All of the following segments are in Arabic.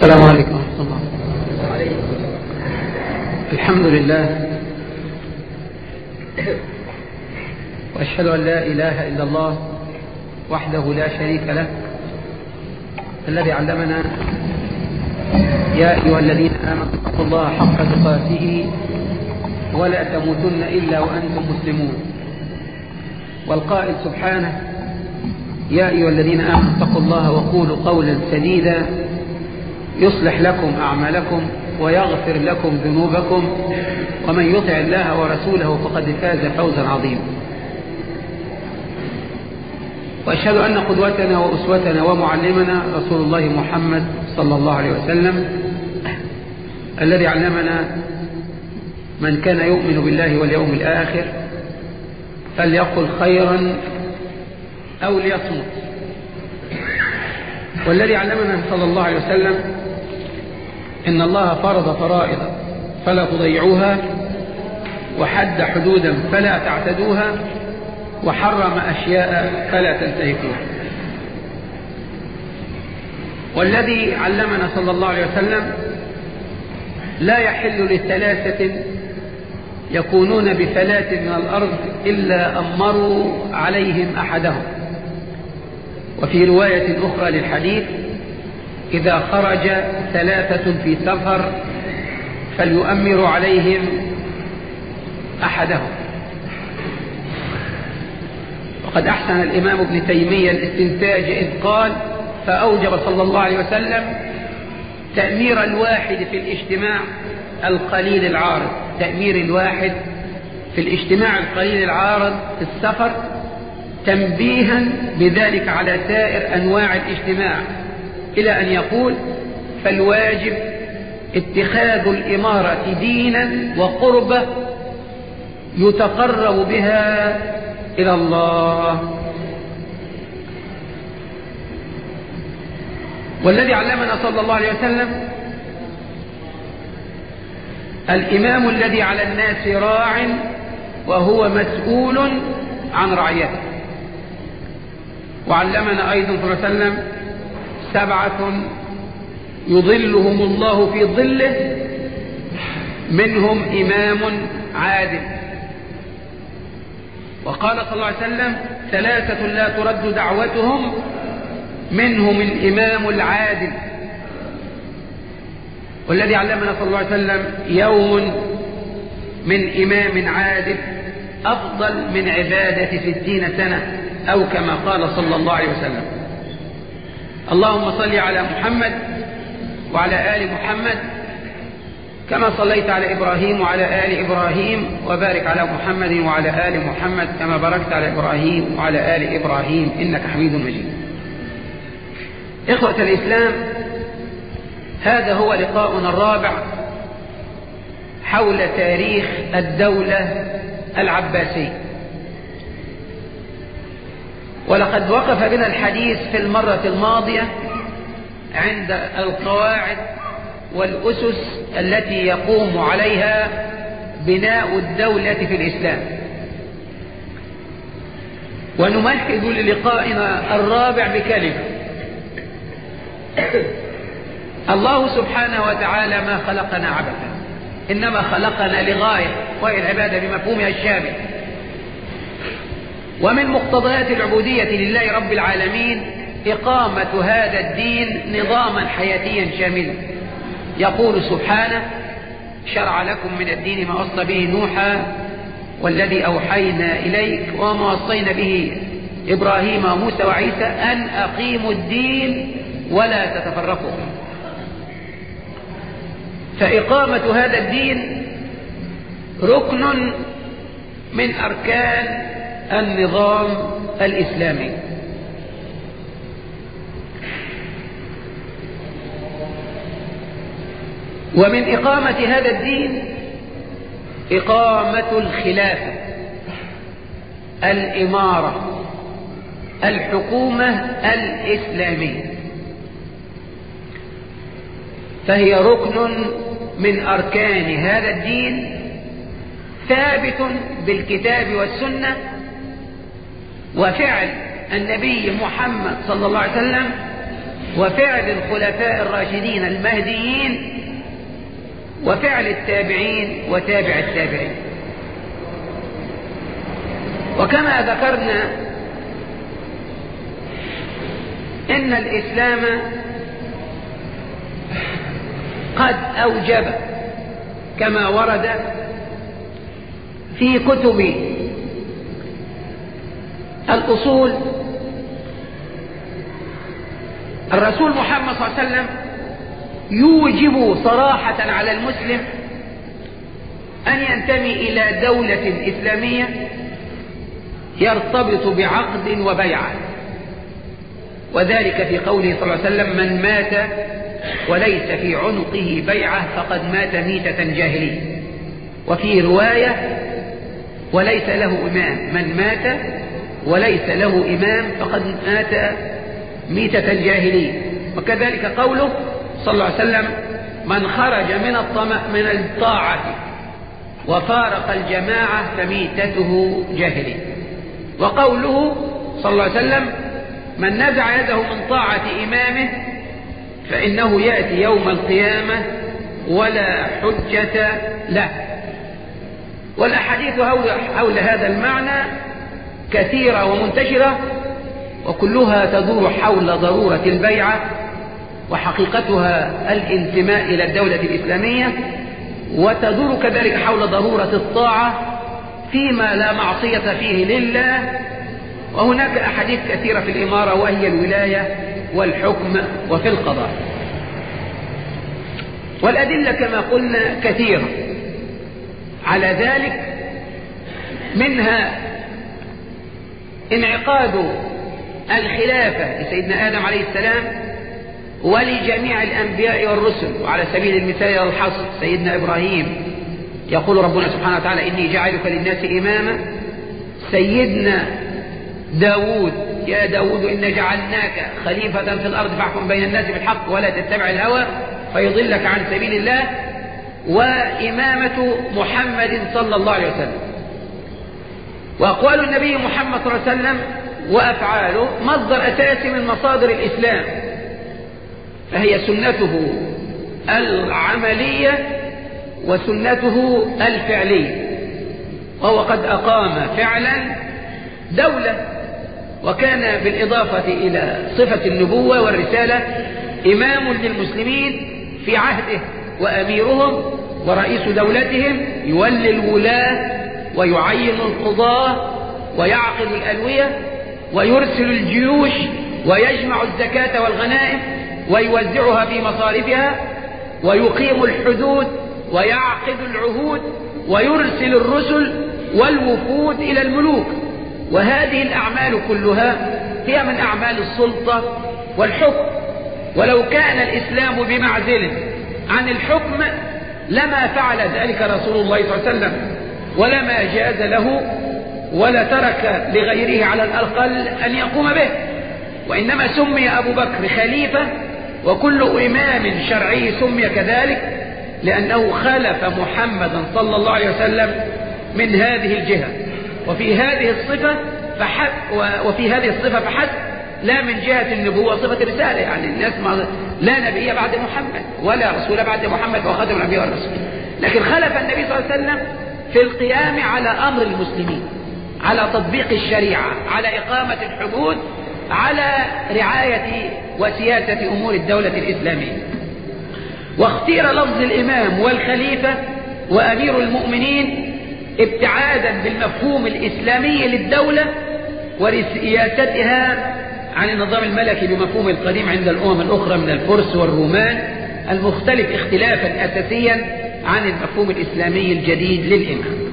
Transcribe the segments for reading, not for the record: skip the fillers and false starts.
السلام عليكم ورحمة الله. الحمد لله، وأشهد أن لا إله إلا الله وحده لا شريك له، الذي علمنا يا أيها الذين آمنوا اتقوا الله حق تقاته ولا تموتن إلا وأنتم مسلمون. والقائل سبحانه: يا أيها الذين آمنوا اتقوا الله وقولوا قولا سديدا يصلح لكم أعمالكم ويغفر لكم ذنوبكم ومن يطع الله ورسوله فقد فاز فوزا عظيما. وأشهد أن قدوتنا وأسوتنا ومعلمنا رسول الله محمد صلى الله عليه وسلم، الذي علمنا من كان يؤمن بالله واليوم الآخر فليقل خيرا أو ليصمت، والذي علمنا صلى الله عليه وسلم إن الله فرض فرائض فلا تضيعوها، وحد حدودا فلا تعتدوها، وحرم أشياء فلا تنتهكوها. والذي علمنا صلى الله عليه وسلم لا يحل لثلاثة يكونون بفلاة من الأرض إلا أمروا عليهم أحدهم. وفي رواية أخرى للحديث: إذا خرج ثلاثة في سفر فليؤمروا عليهم أحدهم. وقد أحسن الإمام ابن تيمية الاستنتاج إذ قال: فأوجب صلى الله عليه وسلم تأمير الواحد في الاجتماع القليل العارض، تأمير الواحد في الاجتماع القليل العارض في السفر، تنبيها بذلك على سائر أنواع الاجتماع، إلى أن يقول: فالواجب اتخاذ الإمارة دينا وقربة يتقرب بها إلى الله. والذي علمنا صلى الله عليه وسلم: الإمام الذي على الناس راع وهو مسؤول عن رعيته. وعلمنا أيضا صلى الله عليه وسلم: 7 يظلهم الله في ظله، منهم إمام عادل. وقال صلى الله عليه وسلم: 3 لا ترد دعوتهم، منهم الإمام العادل. والذي علمنا صلى الله عليه وسلم: يوم من إمام عادل أفضل من عبادة 60 سنة، أو كما قال صلى الله عليه وسلم. اللهم صل على محمد وعلى آل محمد كما صليت على إبراهيم وعلى آل إبراهيم، وبارك على محمد وعلى آل محمد كما باركت على إبراهيم وعلى آل إبراهيم إنك حميد مجيد. إخوة الإسلام، هذا هو لقاؤنا الرابع حول تاريخ الدولة العباسية. ولقد وقف بنا الحديث في المرة الماضية عند القواعد والأسس التي يقوم عليها بناء الدولة في الإسلام. ونمهد للقائنا الرابع بكلمة: الله سبحانه وتعالى ما خلقنا عبثا، إنما خلقنا لغاية، وهي العبادة بمفهومها الشامل. ومن مقتضيات العبودية لله رب العالمين إقامة هذا الدين نظاما حياتيا شاملا. يقول سبحانه: شرع لكم من الدين ما وصى به نوحا والذي أوحينا إليك وما وصينا به إبراهيم وموسى وعيسى أن أقيموا الدين ولا تتفرقوا فيه. فإقامة هذا الدين ركن من أركان النظام الإسلامي. ومن إقامة هذا الدين إقامة الخلافة، الإمارة، الحكومة الإسلامية، فهي ركن من أركان هذا الدين، ثابت بالكتاب والسنة وفعل النبي محمد صلى الله عليه وسلم وفعل الخلفاء الراشدين المهديين وفعل التابعين وتابع التابعين. وكما ذكرنا إن الإسلام قد أوجب كما ورد في كتب الأصول الرسول محمد صلى الله عليه وسلم يوجب صراحة على المسلم أن ينتمي إلى دولة إسلامية يرتبط بعقد وبيعة، وذلك في قوله صلى الله عليه وسلم: من مات وليس في عنقه بيعة فقد مات ميتة جاهلية. وفي رواية: وليس له إمام، من مات وليس له إمام فقد مات ميتة جاهلية. وكذلك قوله صلى الله عليه وسلم: من خرج من الطاعة وفارق الجماعة فميتته جاهلية. وقوله صلى الله عليه وسلم: من نزع يده من طاعة إمامه فإنه يأتي يوم القيامة ولا حجة له. والأحاديث حول هذا المعنى كثيرة ومنتشرة، وكلها تدور حول ضرورة البيعة وحقيقتها الانتماء إلى الدولة الإسلامية، وتدور كذلك حول ضرورة الطاعة فيما لا معصية فيه لله. وهناك أحاديث كثيرة في الإمارة وهي الولاية والحكم وفي القضاء. والأدلة كما قلنا كثيرة على ذلك، منها انعقاد الخلافة لسيدنا آدم عليه السلام ولجميع الأنبياء والرسل. وعلى سبيل المثال والحصر سيدنا إبراهيم يقول ربنا سبحانه وتعالى: إني جعلك للناس إماما. سيدنا داود: يا داود إن جعلناك خليفة في الأرض فاحكم بين الناس بالحق ولا تتبع الهوى فيضلك عن سبيل الله. وإمامة محمد صلى الله عليه وسلم. وأقوال النبي محمد صلى الله عليه وسلم وأفعاله مصدر أساسي من مصادر الإسلام، فهي سنته العملية وسنته الفعلية. وهو قد أقام فعلا دولة، وكان بالإضافة إلى صفة النبوة والرسالة إمام للمسلمين في عهده وأميرهم ورئيس دولتهم، يولي الولاة ويعين القضاة ويعقد الألوية ويرسل الجيوش ويجمع الزكاة والغنائم ويوزعها في مصارفها ويقيم الحدود ويعقد العهود ويرسل الرسل والوفود إلى الملوك. وهذه الأعمال كلها هي من أعمال السلطة والحكم. ولو كان الإسلام بمعزل عن الحكم لما فعل ذلك رسول الله صلى الله عليه وسلم، ولما جاز له ولا ترك لغيره على الأقل أن يقوم به. وإنما سمي أبو بكر خليفة، وكل إمام شرعي سمي كذلك لأنه خلف محمدا صلى الله عليه وسلم من هذه الجهة وفي هذه الصفة فحسب، لا من جهة النبوة صفة الرسالة. يعني الناس لا نبي بعد محمد ولا رسول بعد محمد وخاتم الأنبياء والرسل، لكن خلف النبي صلى الله عليه وسلم في القيام على أمر المسلمين، على تطبيق الشريعة، على إقامة الحدود، على رعاية وسياسة أمور الدولة الإسلامية. واختير لفظ الإمام والخليفة وأمير المؤمنين ابتعادا بالمفهوم الإسلامي للدولة ورياستها عن النظام الملكي بمفهوم القديم عند الأمم الأخرى من الفرس والرومان، المختلف اختلافا أساسيا عن المفهوم الإسلامي الجديد للإمام.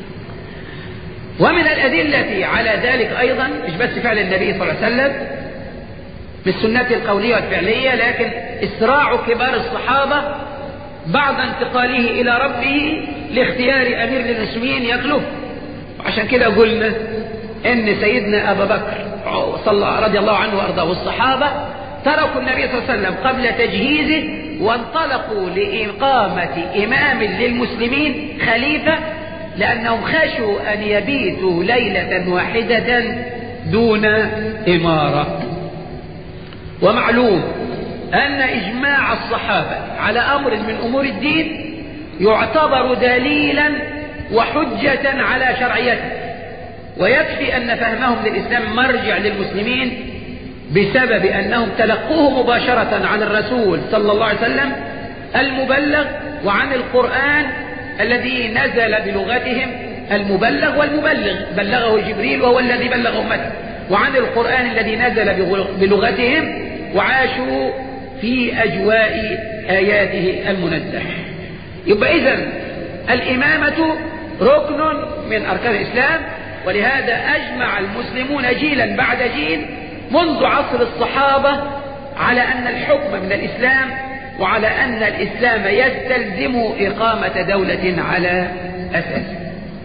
ومن الأدلة على ذلك أيضا مش بس فعل النبي صلى الله عليه وسلم بالسنة القولية والفعلية، لكن إسراع كبار الصحابة بعد انتقاله إلى ربه لاختيار أمير للمسلمين يخلف. وعشان كده قلنا إن سيدنا أبا بكر رضي الله عنه وأرضاه والصحابة تركوا النبي صلى الله عليه وسلم قبل تجهيزه وانطلقوا لإقامة إمام للمسلمين خليفة، لأنهم خشوا أن يبيتوا ليلة واحدة دون إمارة. ومعلوم أن إجماع الصحابة على أمر من أمور الدين يعتبر دليلا وحجة على شرعيته، ويكفي أن فهمهم للإسلام مرجع للمسلمين بسبب أنهم تلقوه مباشرة عن الرسول صلى الله عليه وسلم المبلغ، وعن القرآن الذي نزل بلغتهم المبلغ والمبلغ، بلغه جبريل وهو الذي بلغ أمته، وعن القرآن الذي نزل بلغتهم وعاشوا في أجواء آياته المنزهة. يبقى إذن الإمامة ركن من أركان الإسلام، ولهذا أجمع المسلمون جيلا بعد جيل منذ عصر الصحابة على أن الحكم من الإسلام، وعلى أن الإسلام يستلزم إقامة دولة على أساسه.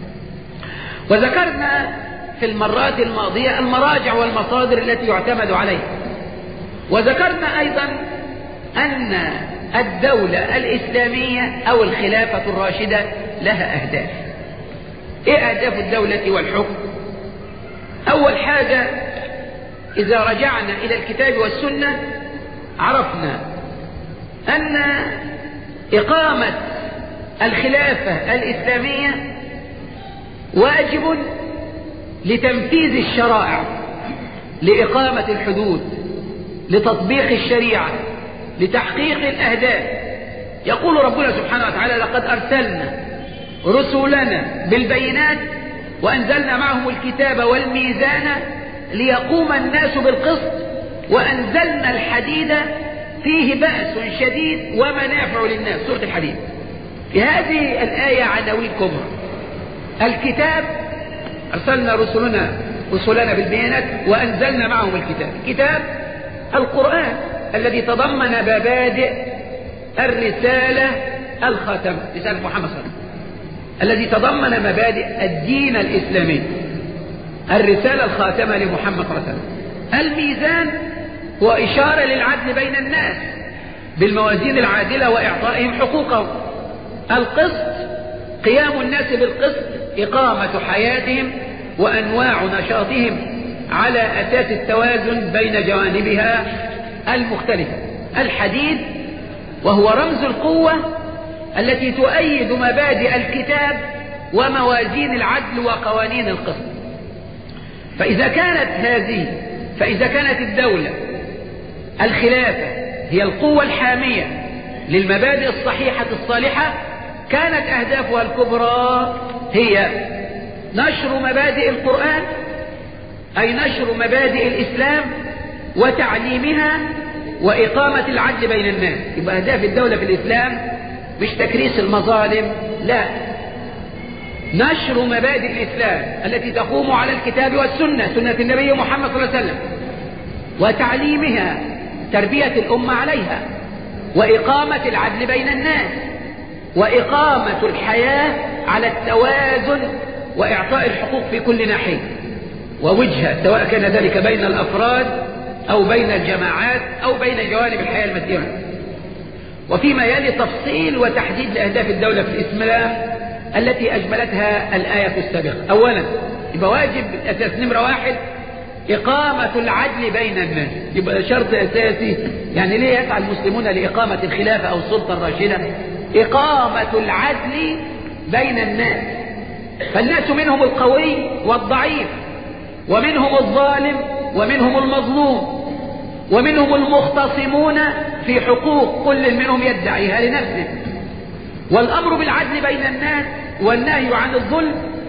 وذكرنا في المرات الماضية المراجع والمصادر التي يعتمد عليها، وذكرنا أيضا أن الدولة الإسلامية أو الخلافة الراشدة لها أهداف. إيه أهداف الدولة والحكم؟ أول حاجة إذا رجعنا إلى الكتاب والسنة عرفنا أن إقامة الخلافة الإسلامية واجب لتنفيذ الشرائع، لإقامة الحدود، لتطبيق الشريعة، لتحقيق الأهداف. يقول ربنا سبحانه وتعالى: لقد أرسلنا رسلنا بالبينات وأنزلنا معهم الكتاب والميزان ليقوم الناس بالقسط وأنزلنا الحديد فيه بأس شديد ومنافع للناس. سورة الحديد. في هذه الآية عناوين كبرى: الكتاب، أرسلنا رسلنا بالبينات وأنزلنا معهم الكتاب. كتاب القرآن الذي تضمن مبادئ الرسالة الخاتمة، رسالة محمد صلى الله عليه وسلم، الذي تضمن مبادئ الدين الإسلامي، الرسالة الخاتمة لمحمد صلى الله عليه وسلم. الميزان هو إشارة للعدل بين الناس بالموازين العادلة وإعطائهم حقوقهم. القسط قيام الناس بالقسط، إقامة حياتهم وأنواع نشاطهم على أساس التوازن بين جوانبها المختلفة. الحديد وهو رمز القوة التي تؤيد مبادئ الكتاب وموازين العدل وقوانين القسط. فإذا كانت الدولة الخلافة هي القوة الحامية للمبادئ الصحيحة الصالحة، كانت أهدافها الكبرى هي نشر مبادئ القرآن، أي نشر مبادئ الإسلام وتعليمها وإقامة العدل بين الناس. يبقى أهداف الدولة في الإسلام مش تكريس المظالم، لا، نشر مبادئ الإسلام التي تقوم على الكتاب والسنة، سنة النبي محمد صلى الله عليه وسلم، وتعليمها، تربية الأمة عليها، وإقامة العدل بين الناس، وإقامة الحياة على التوازن وإعطاء الحقوق في كل ناحية ووجهة، سواء كان ذلك بين الأفراد أو بين الجماعات أو بين جوانب الحياة المادية. وفيما يلي تفصيل وتحديد لأهداف الدولة في الإسلام التي أجملتها الآية السابقة. أولا يبقى واجب أساس نمرة 1 إقامة العدل بين الناس، يبقى شرط أساسي. يعني ليه يسعى المسلمون لإقامة الخلافة أو السلطة الراشدة؟ إقامة العدل بين الناس، فالناس منهم القوي والضعيف، ومنهم الظالم ومنهم المظلوم، ومنهم المختصمون في حقوق كل منهم يدعيها لنفسه. والأمر بالعدل بين الناس والنهي عن الظلم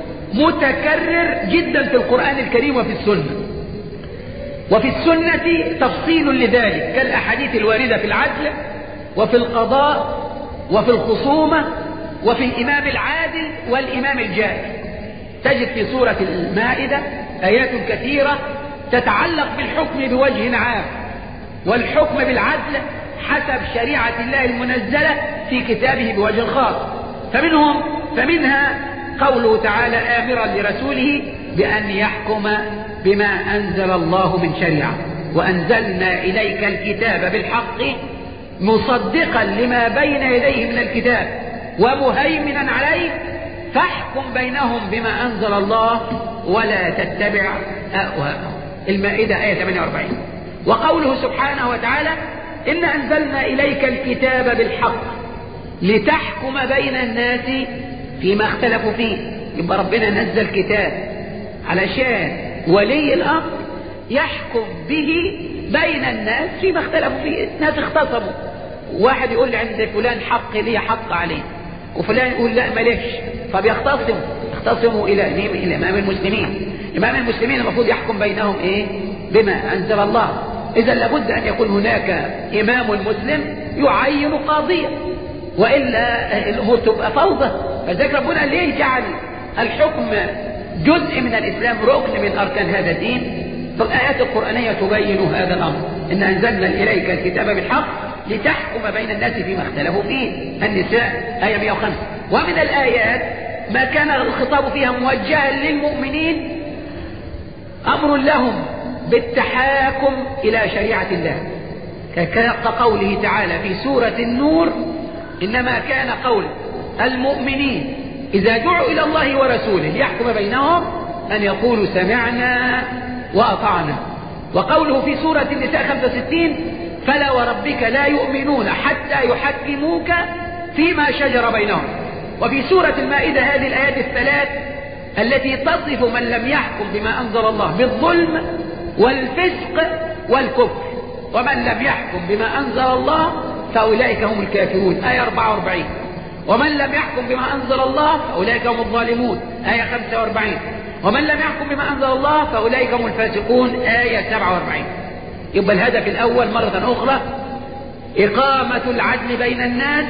متكرر جدا في القرآن الكريم وفي السنة. وفي السنة تفصيل لذلك كالأحاديث الواردة في العدل وفي القضاء وفي الخصومة وفي الإمام العادل والإمام الجائر. تجد في سورة المائدة آيات كثيرة تتعلق بالحكم بوجه عام والحكم بالعدل حسب شريعة الله المنزلة في كتابه بوجه خاص. فمنها قوله تعالى آمرا لرسوله بأن يحكم بما أنزل الله من شريعة، وأنزلنا إليك الكتاب بالحق مصدقا لما بين يديه من الكتاب ومهيمنا عليه فاحكم بينهم بما أنزل الله ولا تتبع أهواءهم. المائدة آية 48. وقوله سبحانه وتعالى إنا أنزلنا إليك الكتاب بالحق لتحكم بين الناس فيما اختلفوا فيه. يبقى ربنا نزل كتاب علشان ولي الأمر يحكم به بين الناس فيما اختلفوا فيه. الناس اختصموا، واحد يقول لي عند فلان حق لي حق عليه، وفلان يقول لا ماليش، فبيختصموا إلى إمام المسلمين. إمام المسلمين المفروض يحكم بينهم إيه؟ بما أنزل الله. إذا لابد أن يكون هناك إمام مسلم يعين قاضيا، وإلا الأمور تبقى فوضى. فذلك ربنا ليه جعل الحكم جزء من الإسلام، ركن من أركان هذا الدين؟ فالآيات القرآنية تبين هذا الأمر. إن أنزلنا إليك الكتاب بالحق لتحكم بين الناس فيما اختلفوا فيه. النساء آية 105. ومن الآيات ما كان الخطاب فيها موجها للمؤمنين أمر لهم بالتحاكم إلى شريعة الله، كقوله تعالى في سورة النور: إنما كان قول المؤمنين إذا دعوا إلى الله ورسوله ليحكم بينهم أن يقولوا سمعنا وأطعنا. وقوله في سورة النساء 65: فلا وربك لا يؤمنون حتى يحكموك فيما شجر بينهم. وفي سورة المائدة هذه الآيات الثلاث التي تصف من لم يحكم بما أنزل الله بالظلم والفسق والكفر: ومن لم يحكم بما أنزل الله فأولئك هم الكافرون، آية 44. ومن لم يحكم بما أنزل الله فأولئك هم الظالمون، آية 45. ومن لم يحكم بما أنزل الله فأولئك هم الفاسقون، آية 47. يبقى الهدف الأول مرة أخرى إقامة العدل بين الناس.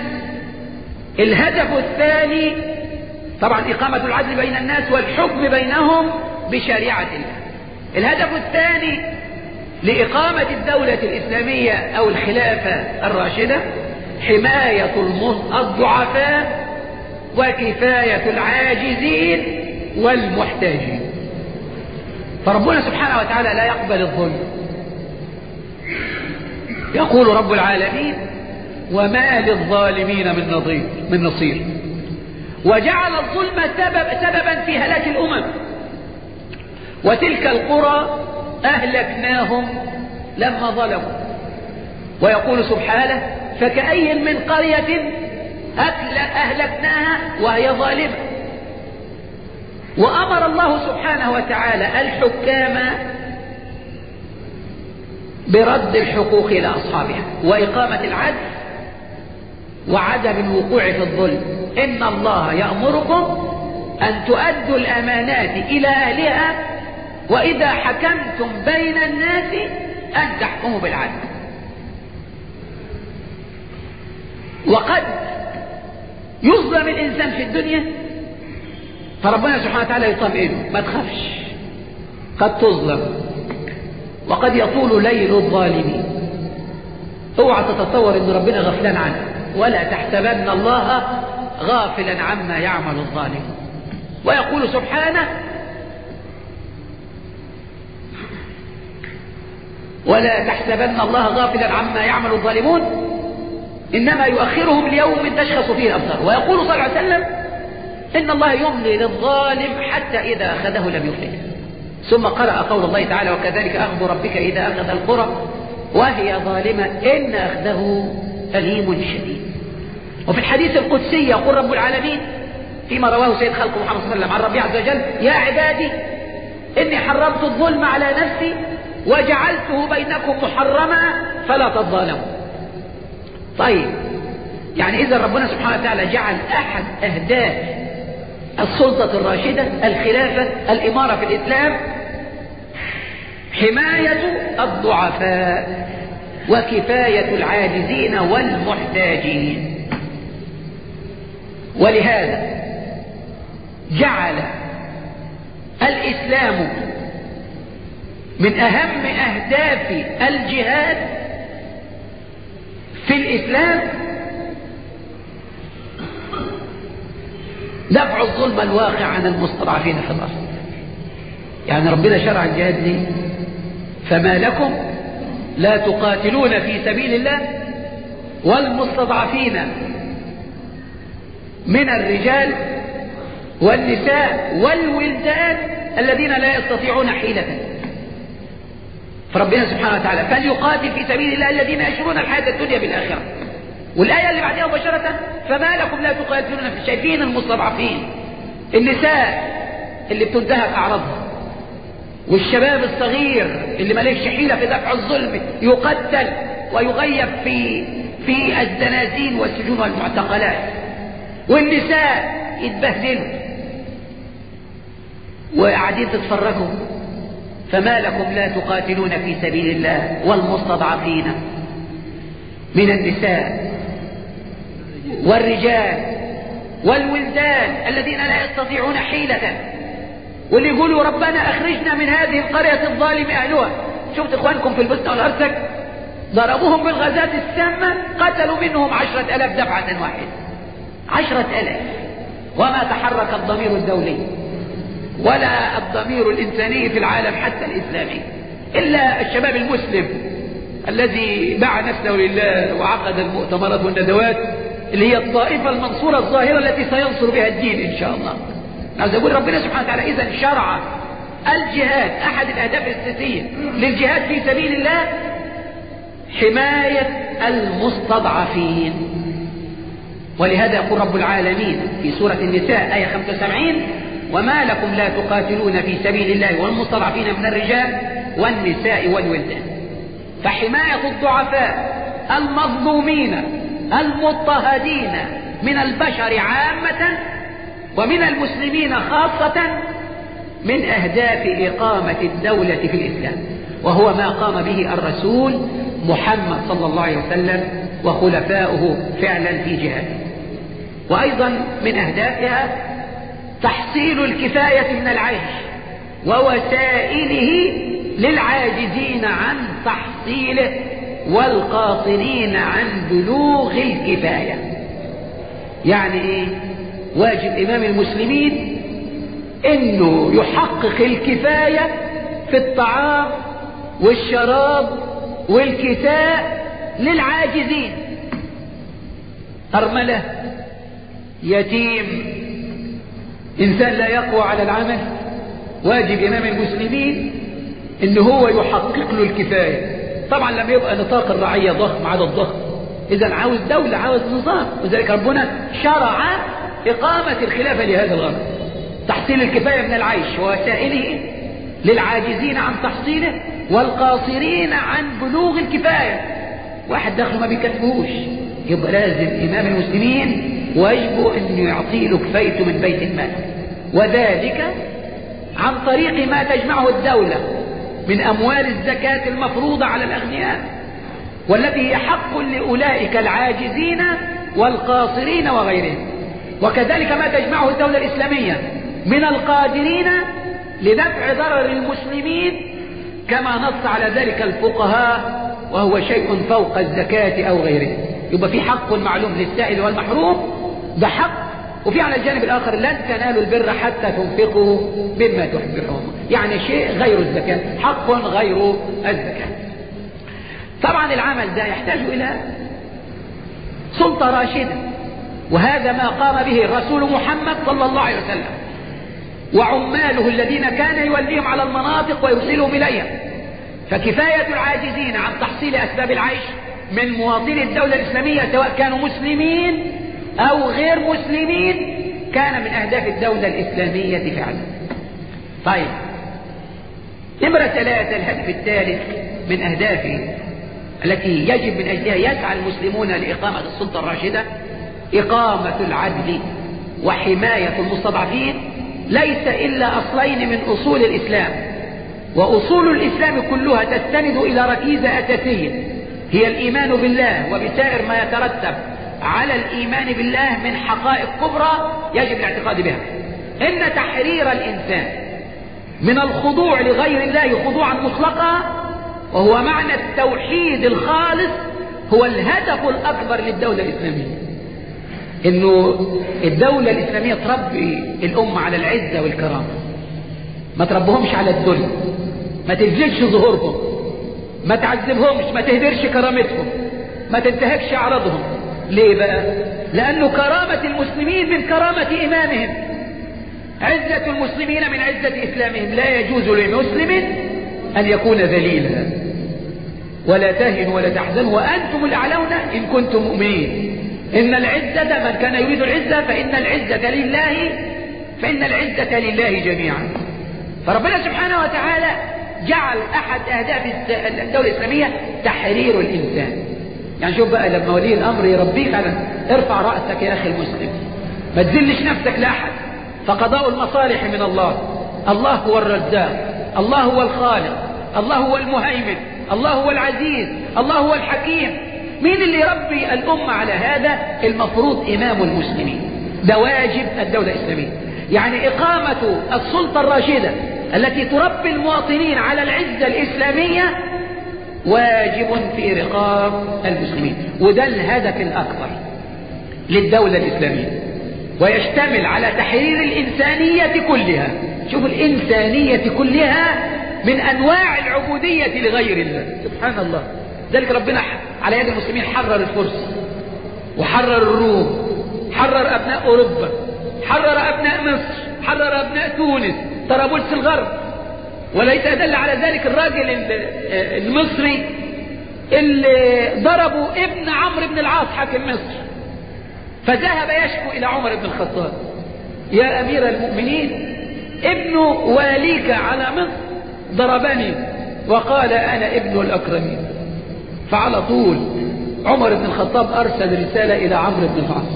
الهدف الثاني طبعا إقامة العدل بين الناس والحكم بينهم بشريعة الله. الهدف الثاني لإقامة الدولة الإسلامية أو الخلافة الراشدة حماية الضعفاء وكفاية العاجزين والمحتاجين. فربنا سبحانه وتعالى لا يقبل الظلم. يقول رب العالمين: وما للظالمين من نصير. وجعل الظلم سببا في هلاك الأمم. وتلك القرى أهلكناهم لما ظلموا. ويقول سبحانه: فكأي من قرية أهلكناها وهي ظالمة. وأمر الله سبحانه وتعالى الحكام برد الحقوق إلى أصحابها وإقامة العدل وعدم الوقوع في الظلم. إن الله يأمركم أن تؤدوا الأمانات إلى أهلها وإذا حكمتم بين الناس أن تحكموا بالعدل. وقد يظلم الإنسان في الدنيا فربنا سبحانه وتعالى يطمئنه: ما تخافش، قد تظلم وقد يطول ليل الظالمين. اوعى تتصور ان ربنا غفلان عنه، ولا تحسبن الله غافلا عما يعمل الظالمون. ويقول سبحانه: ولا تحسبن الله غافلا عما يعمل الظالمون إنما يؤخرهم ليوم تشخص فيه الأبصار. ويقول صلى الله عليه وسلم: إن الله يملي للظالم حتى إذا أخذه لم يفلته. ثم قرأ قول الله تعالى: وكذلك أخذ ربك إذا أخذ القرى وهي ظالمة إن أخذه أليم شديد. وفي الحديث القدسي يقول رب العالمين فيما رواه سيد خلق محمد صلى الله عليه وسلم عن ربي عز وجل: يا عبادي إني حرمت الظلم على نفسي وجعلته بينكم محرما فلا تظالموا. طيب، يعني إذا ربنا سبحانه وتعالى جعل أحد أهداف السلطة الراشدة الخلافة الإمارة في الإسلام حماية الضعفاء وكفاية العاجزين والمحتاجين. ولهذا جعل الإسلام من أهم أهداف الجهاد في الإسلام دفع الظلم الواقع عن المستضعفين في الأرض. يعني ربنا شرع الجهاد ليه؟ فما لكم لا تقاتلون في سبيل الله والمستضعفين من الرجال والنساء والولدان الذين لا يستطيعون حيلة. فربنا سبحانه وتعالى فليقاتل في سبيل الله الذين يشرون الحياة الدنيا بالآخرة. والآية اللي بعدها مباشرة فما لكم لا تقاتلون في شايفين المستضعفين، النساء اللي بتنتهك أعراضها، والشباب الصغير اللي مالكش حيلة في دفع الظلم يقتل ويغيب في الزنازين والسجون والمعتقلات، والنساء يتبهدلوا وقاعدين تتفرجوا. فما لكم لا تقاتلون في سبيل الله والمستضعفين من النساء والرجال والولدان الذين لا يستطيعون حيلة، واللي يقولوا ربنا أخرجنا من هذه القرية الظالم أهلها. شفت إخوانكم في البوسنة والهرسك ضربوهم بالغازات السامة، قتلوا منهم 10,000 دفعة واحدة، 10,000. وما تحرك الضمير الدولي ولا الضمير الإنساني في العالم حتى الإسلامي إلا الشباب المسلم الذي باع نفسه لله وعقد المؤتمرات والندوات اللي هي الطائفة المنصورة الظاهرة التي سينصر بها الدين إن شاء الله. عايز أقول ربنا سبحانه وتعالى إذا شرع الجهاد، أحد الأهداف الأساسية للجهاد في سبيل الله حماية المستضعفين. ولهذا يقول رب العالمين في سورة النساء آية 75: وما لكم لا تقاتلون في سبيل الله والمستضعفين من الرجال والنساء والولدان. فحماية الضعفاء المظلومين المضطهدين من البشر عامة ومن المسلمين خاصة من أهداف إقامة الدولة في الإسلام، وهو ما قام به الرسول محمد صلى الله عليه وسلم وخلفاؤه فعلا في جهاده. وأيضا من أهدافها تحصيل الكفاية من العيش ووسائله للعاجزين عن تحصيله والقاصرين عن بلوغ الكفاية. يعني إيه؟ واجب إمام المسلمين إنه يحقق الكفاية في الطعام والشراب والكساء للعاجزين، أرملة، يتيم، إنسان لا يقوى على العمل. واجب إمام المسلمين إنه هو يحقق له الكفاية. طبعا لما يبقى نطاق الرعية ضخم، عدد ضخم، إذا عاوز دولة، عاوز نظام. وذلك ربنا شرع إقامة الخلافة لهذا الغرض، تحصيل الكفاية من العيش ووسائله للعاجزين عن تحصيله والقاصرين عن بلوغ الكفاية. واحد داخله ما بيكفيهوش، يبقى لازم إمام المسلمين واجبه أنه يعطي له كفايته من بيت المال، وذلك عن طريق ما تجمعه الدولة من أموال الزكاة المفروضة على الأغنياء، والتي هي حق لأولئك العاجزين والقاصرين وغيرهم. وكذلك ما تجمعه الدولة الإسلامية من القادرين لدفع ضرر المسلمين كما نص على ذلك الفقهاء، وهو شيء فوق الزكاة أو غيره. يبقى في حق معلوم للسائل والمحروم، ده حق. وفي على الجانب الآخر لن تنالوا البر حتى تنفقوا مما تحبون، يعني شيء غير الزكاة، حق غير الزكاة. طبعا العمل ده يحتاج إلى سلطة راشدة، وهذا ما قام به الرسول محمد صلى الله عليه وسلم وعماله الذين كان يوليهم على المناطق ويرسلهم إليها. فكفاية العاجزين عن تحصيل أسباب العيش من مواطني الدولة الإسلامية سواء كانوا مسلمين أو غير مسلمين كان من أهداف الدولة الإسلامية فعلا. طيب، نمرة 3، الهدف الثالث من أهدافه التي يجب من أجلها يسعى المسلمون لإقامة السلطة الراشدة إقامة العدل وحماية المستضعفين، ليس إلا أصلين من أصول الإسلام. وأصول الإسلام كلها تستند إلى ركيزة أساسية هي الإيمان بالله وبسائر ما يترتب على الإيمان بالله من حقائق كبرى يجب الاعتقاد بها. إن تحرير الإنسان من الخضوع لغير الله خضوعا مطلقا، وهو معنى التوحيد الخالص، هو الهدف الأكبر للدولة الإسلامية. إنه الدولة الإسلامية تربي الأمة على العزة والكرامة، ما تربهمش على الذل، ما تذللش ظهورهم، ما تعذبهمش، ما تهدرش كرامتهم، ما تنتهكش أعراضهم. ليه بقى؟ لأنه كرامة المسلمين من كرامة إمامهم، عزة المسلمين من عزة إسلامهم. لا يجوز لمسلم أن يكون ذليلا. ولا تهنوا ولا تحزنوا وأنتم الأعلون إن كنتم مؤمنين. إن العزة، من كان يريد العزة فإن العزة لله جميعا. فربنا سبحانه وتعالى جعل أحد أهداف الدولة الإسلامية تحرير الإنسان. يعني شوف بقى لما ولي الأمر يربيك على ارفع رأسك يا أخي المسلم، ما تذلش نفسك لأحد، فقضاء المصالح من الله. الله هو الرزاق، الله هو الخالق، الله هو المهيمن، الله هو العزيز، الله هو الحكيم. مين اللي يربي الأمة على هذا؟ المفروض إمام المسلمين. ده واجب الدولة الإسلامية. يعني إقامة السلطة الراشدة التي تربي المواطنين على العزة الإسلامية واجب في رقاب المسلمين، وده الهدف الأكبر للدولة الإسلامية، ويشتمل على تحرير الإنسانية كلها. شوف الإنسانية كلها من أنواع العبودية لغير الله، سبحان الله. ذلك ربنا على يد المسلمين حرر الفرس وحرر الروم، حرر أبناء أوروبا، حرر أبناء مصر، حرر أبناء تونس، طرابلس الغرب. وليس يدل على ذلك الراجل المصري اللي ضربوا ابن عمرو بن العاص حاكم مصر، فذهب يشكو إلى عمر بن الخطاب: يا أمير المؤمنين، ابن واليك على مصر ضربني وقال أنا ابن الأكرمين. فعلى طول عمر بن الخطاب أرسل رسالة إلى عمرو بن العاص،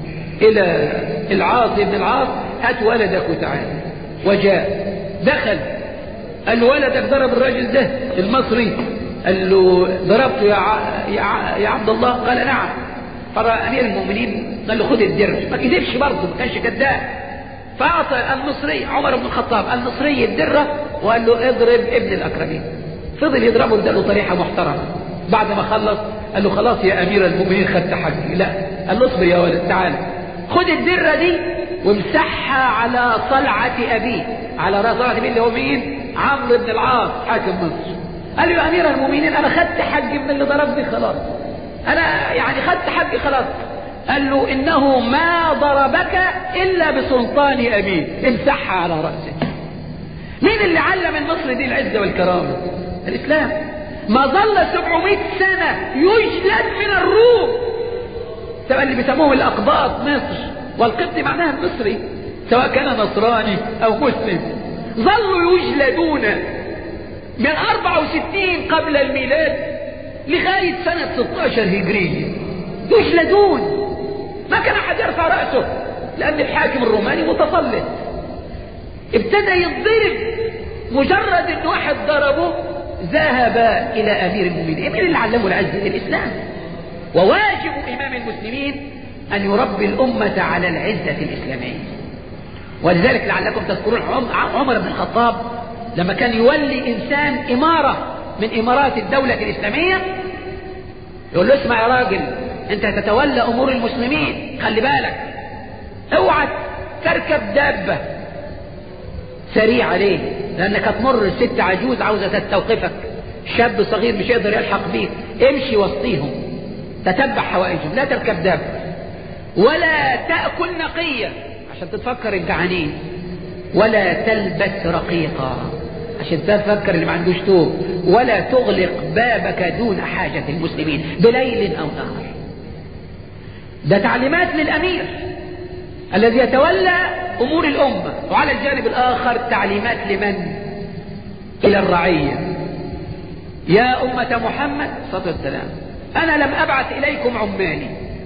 إلى العاص بن العاص: هات ولدك وتعال. وجاء دخل، قال له: ولدك ضرب الراجل ده المصري؟ قال له: ضربته يا عبد الله؟ قال: نعم. فرأى أمير المؤمنين قال له: خذ الدرع. ما كذبش برضه، ما كانش كذاب. فأعطى المصري عمر بن الخطاب المصري الدرة وقال له: اضرب ابن الأكرمين. فضل يضربه اداله طريحة محترمة. بعد ما خلص قال له: خلاص يا أمير المؤمنين خدت حقي. لا، قال له: اصبر يا ولد، تعال خذ الدرة دي وامسحها على صلعة أبيه، على رأس صلعة أبيه اللي هو مين؟ عمرو بن العاص حاكم مصر. قال له: يا أمير المؤمنين، أنا خدت حقي من اللي ضربني خلاص، أنا يعني خدت حقي خلاص. قال له: إنه ما ضربك إلا بسلطان أبيه، امسحها على رأسك. مين اللي علم المصري دي العزة والكرامة؟ الإسلام. ما ظل 700 سنة يجلد من الروم، سواء اللي بيسموه الأقباط مصر، والقبط معناها المصري، سواء كان نصراني أو مسلم، ظلوا يجلدون من 64 قبل الميلاد لغاية سنة 16 هجرية، يجلدون. ما كان أحد يرفع رأسه لأن الحاكم الروماني متسلط. ابتدى يتضرب، مجرد أن واحد ضربه ذهب إلى أمير المؤمنين. مين اللي علمه العزة؟ الإسلام. وواجب إمام المسلمين أن يربي الأمة على العزة الإسلامية. ولذلك لعلكم تذكرون عمر بن الخطاب لما كان يولي إنسان إمارة من إمارات الدولة الإسلامية، يقول له: اسمع يا راجل، أنت تتولى أمور المسلمين، خلي بالك، اوعى تركب دابة سريعة. ليه؟ لأنك هتمر ست عجوز عاوزة تستوقفك، شاب صغير مش يقدر يلحق بيك، امشي وسطيهم، تتبع حوائجهم، لا تركب دابة، ولا تأكل نقية عشان تتفكر الجعانين، ولا تلبس رقيقا عشان تفكر اللي ما عندوش توب، ولا تغلق بابك دون حاجة المسلمين بليل أو نهار. ده تعليمات للأمير الذي يتولى أمور الأمة. وعلى الجانب الآخر تعليمات لمن؟ إلى الرعية. يا أمة محمد صلى الله عليه وسلم، أنا لم أبعث إليكم عمالي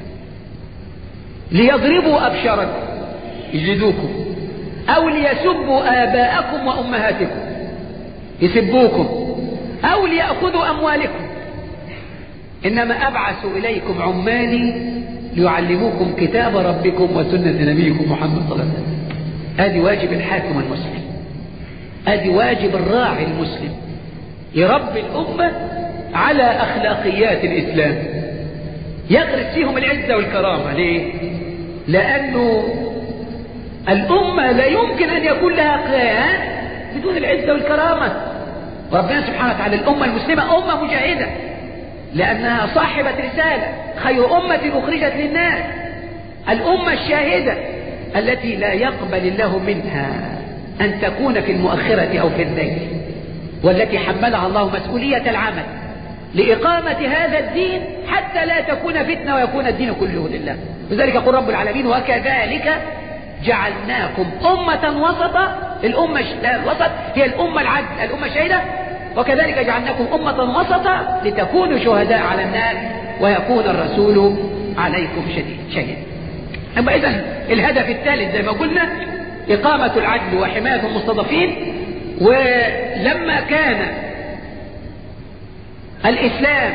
ليضربوا أبشاركم يجلدوكم، أو ليسبوا آباءكم وأمهاتكم يسبوكم، أو ليأخذوا أموالكم، إنما أبعث إليكم عمالي ليعلموكم كتاب ربكم وسنة نبيكم محمد صلى الله عليه وسلم. هذه واجب الحاكم المسلم، هذه واجب الراعي المسلم، يربي الأمة على أخلاقيات الإسلام، يغرس فيهم العزة والكرامة. ليه؟ لأنه الأمة لا يمكن أن يكون لها قيام بدون العزة والكرامة. وربنا سبحانه وتعالى الأمة المسلمة أمة مجاهدة، لأنها صاحبة رسالة، خير أمة أخرجت للناس، الأمة الشاهدة التي لا يقبل الله منها أن تكون في المؤخرة أو في الذيل، والتي حملها الله مسؤولية العمل لإقامة هذا الدين حتى لا تكون فتنة ويكون الدين كله لله. لذلك يقول رب العالمين: وكذلك جعلناكم أمة وسطا. الأمة الوسط هي الأمة العدل، الأمة الشهيدة. وكذلك جعلناكم أمة وسطا لتكونوا شهداء على الناس ويكون الرسول عليكم شهيد. أما إذن الهدف الثالث زي ما قلنا إقامة العدل وحماية المستضعفين. ولما كان الإسلام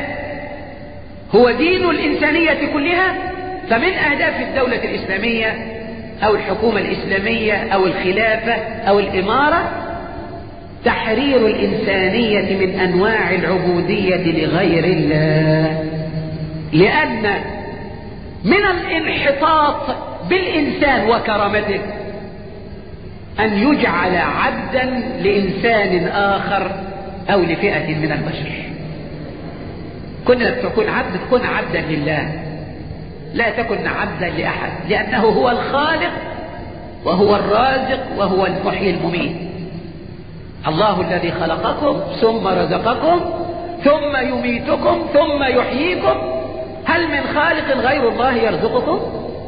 هو دين الإنسانية كلها، فمن أهداف الدولة الإسلامية أو الحكومة الإسلامية أو الخلافة أو الإمارة تحرير الإنسانية من أنواع العبودية لغير الله، لأن من الانحطاط بالإنسان وكرامته أن يجعل عبدا لإنسان آخر أو لفئة من البشر. كنا تكون عبد تكون عبدا لله، لا تكن عبدا لأحد، لأنه هو الخالق وهو الرازق وهو المحيي المميت. الله الذي خلقكم ثم رزقكم ثم يميتكم ثم يحييكم. هل من خالق غير الله يرزقكم؟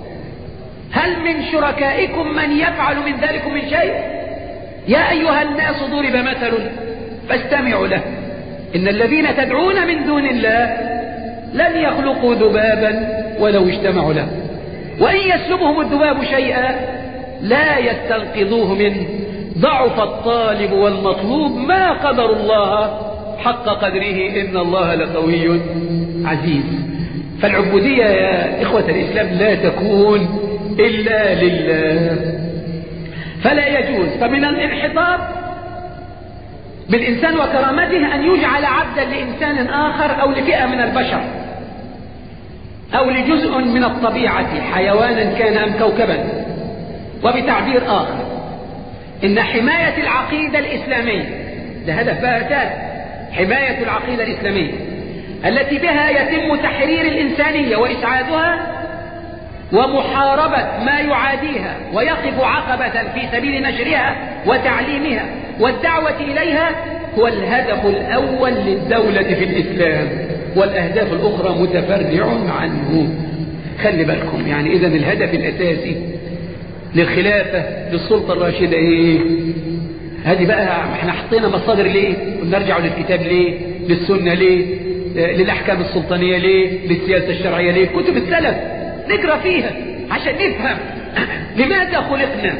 هل من شركائكم من يفعل من ذلك من شيء؟ يا أيها الناس ضرب مثل فاستمعوا له إن الذين تدعون من دون الله لن يخلقوا ذبابا ولو اجتمعوا له وإن يسلبهم الذباب شيئا لا يستنقذوه منه ضعف الطالب والمطلوب ما قدر الله حق قدره إن الله لقوي عزيز. فالعبودية يا إخوة الإسلام لا تكون إلا لله، فلا يجوز. فمن الانحطاط بالإنسان وكرامته أن يجعل عبدا لإنسان آخر أو لفئة من البشر أو لجزء من الطبيعة حيوانا كان أم كوكبا. وبتعبير آخر إن حماية العقيدة الإسلامية، ده هدف بقى ثالث، حماية العقيدة الإسلامية التي بها يتم تحرير الإنسانية وإسعادها ومحاربة ما يعاديها ويقف عقبة في سبيل نشرها وتعليمها والدعوة إليها، هو الهدف الأول للدولة في الإسلام، والأهداف الأخرى متفرع عنه. خلي بالكم يعني إذن الهدف الأساسي للخلافة للسلطة الراشدة إيه؟ هذه بقى احنا حطينا مصادر ليه؟ ونرجع للكتاب ليه؟ للسنة ليه؟ للأحكام السلطانية ليه؟ للسياسة الشرعية ليه؟ كتب السلف نقرأ فيها عشان نفهم لماذا خلقنا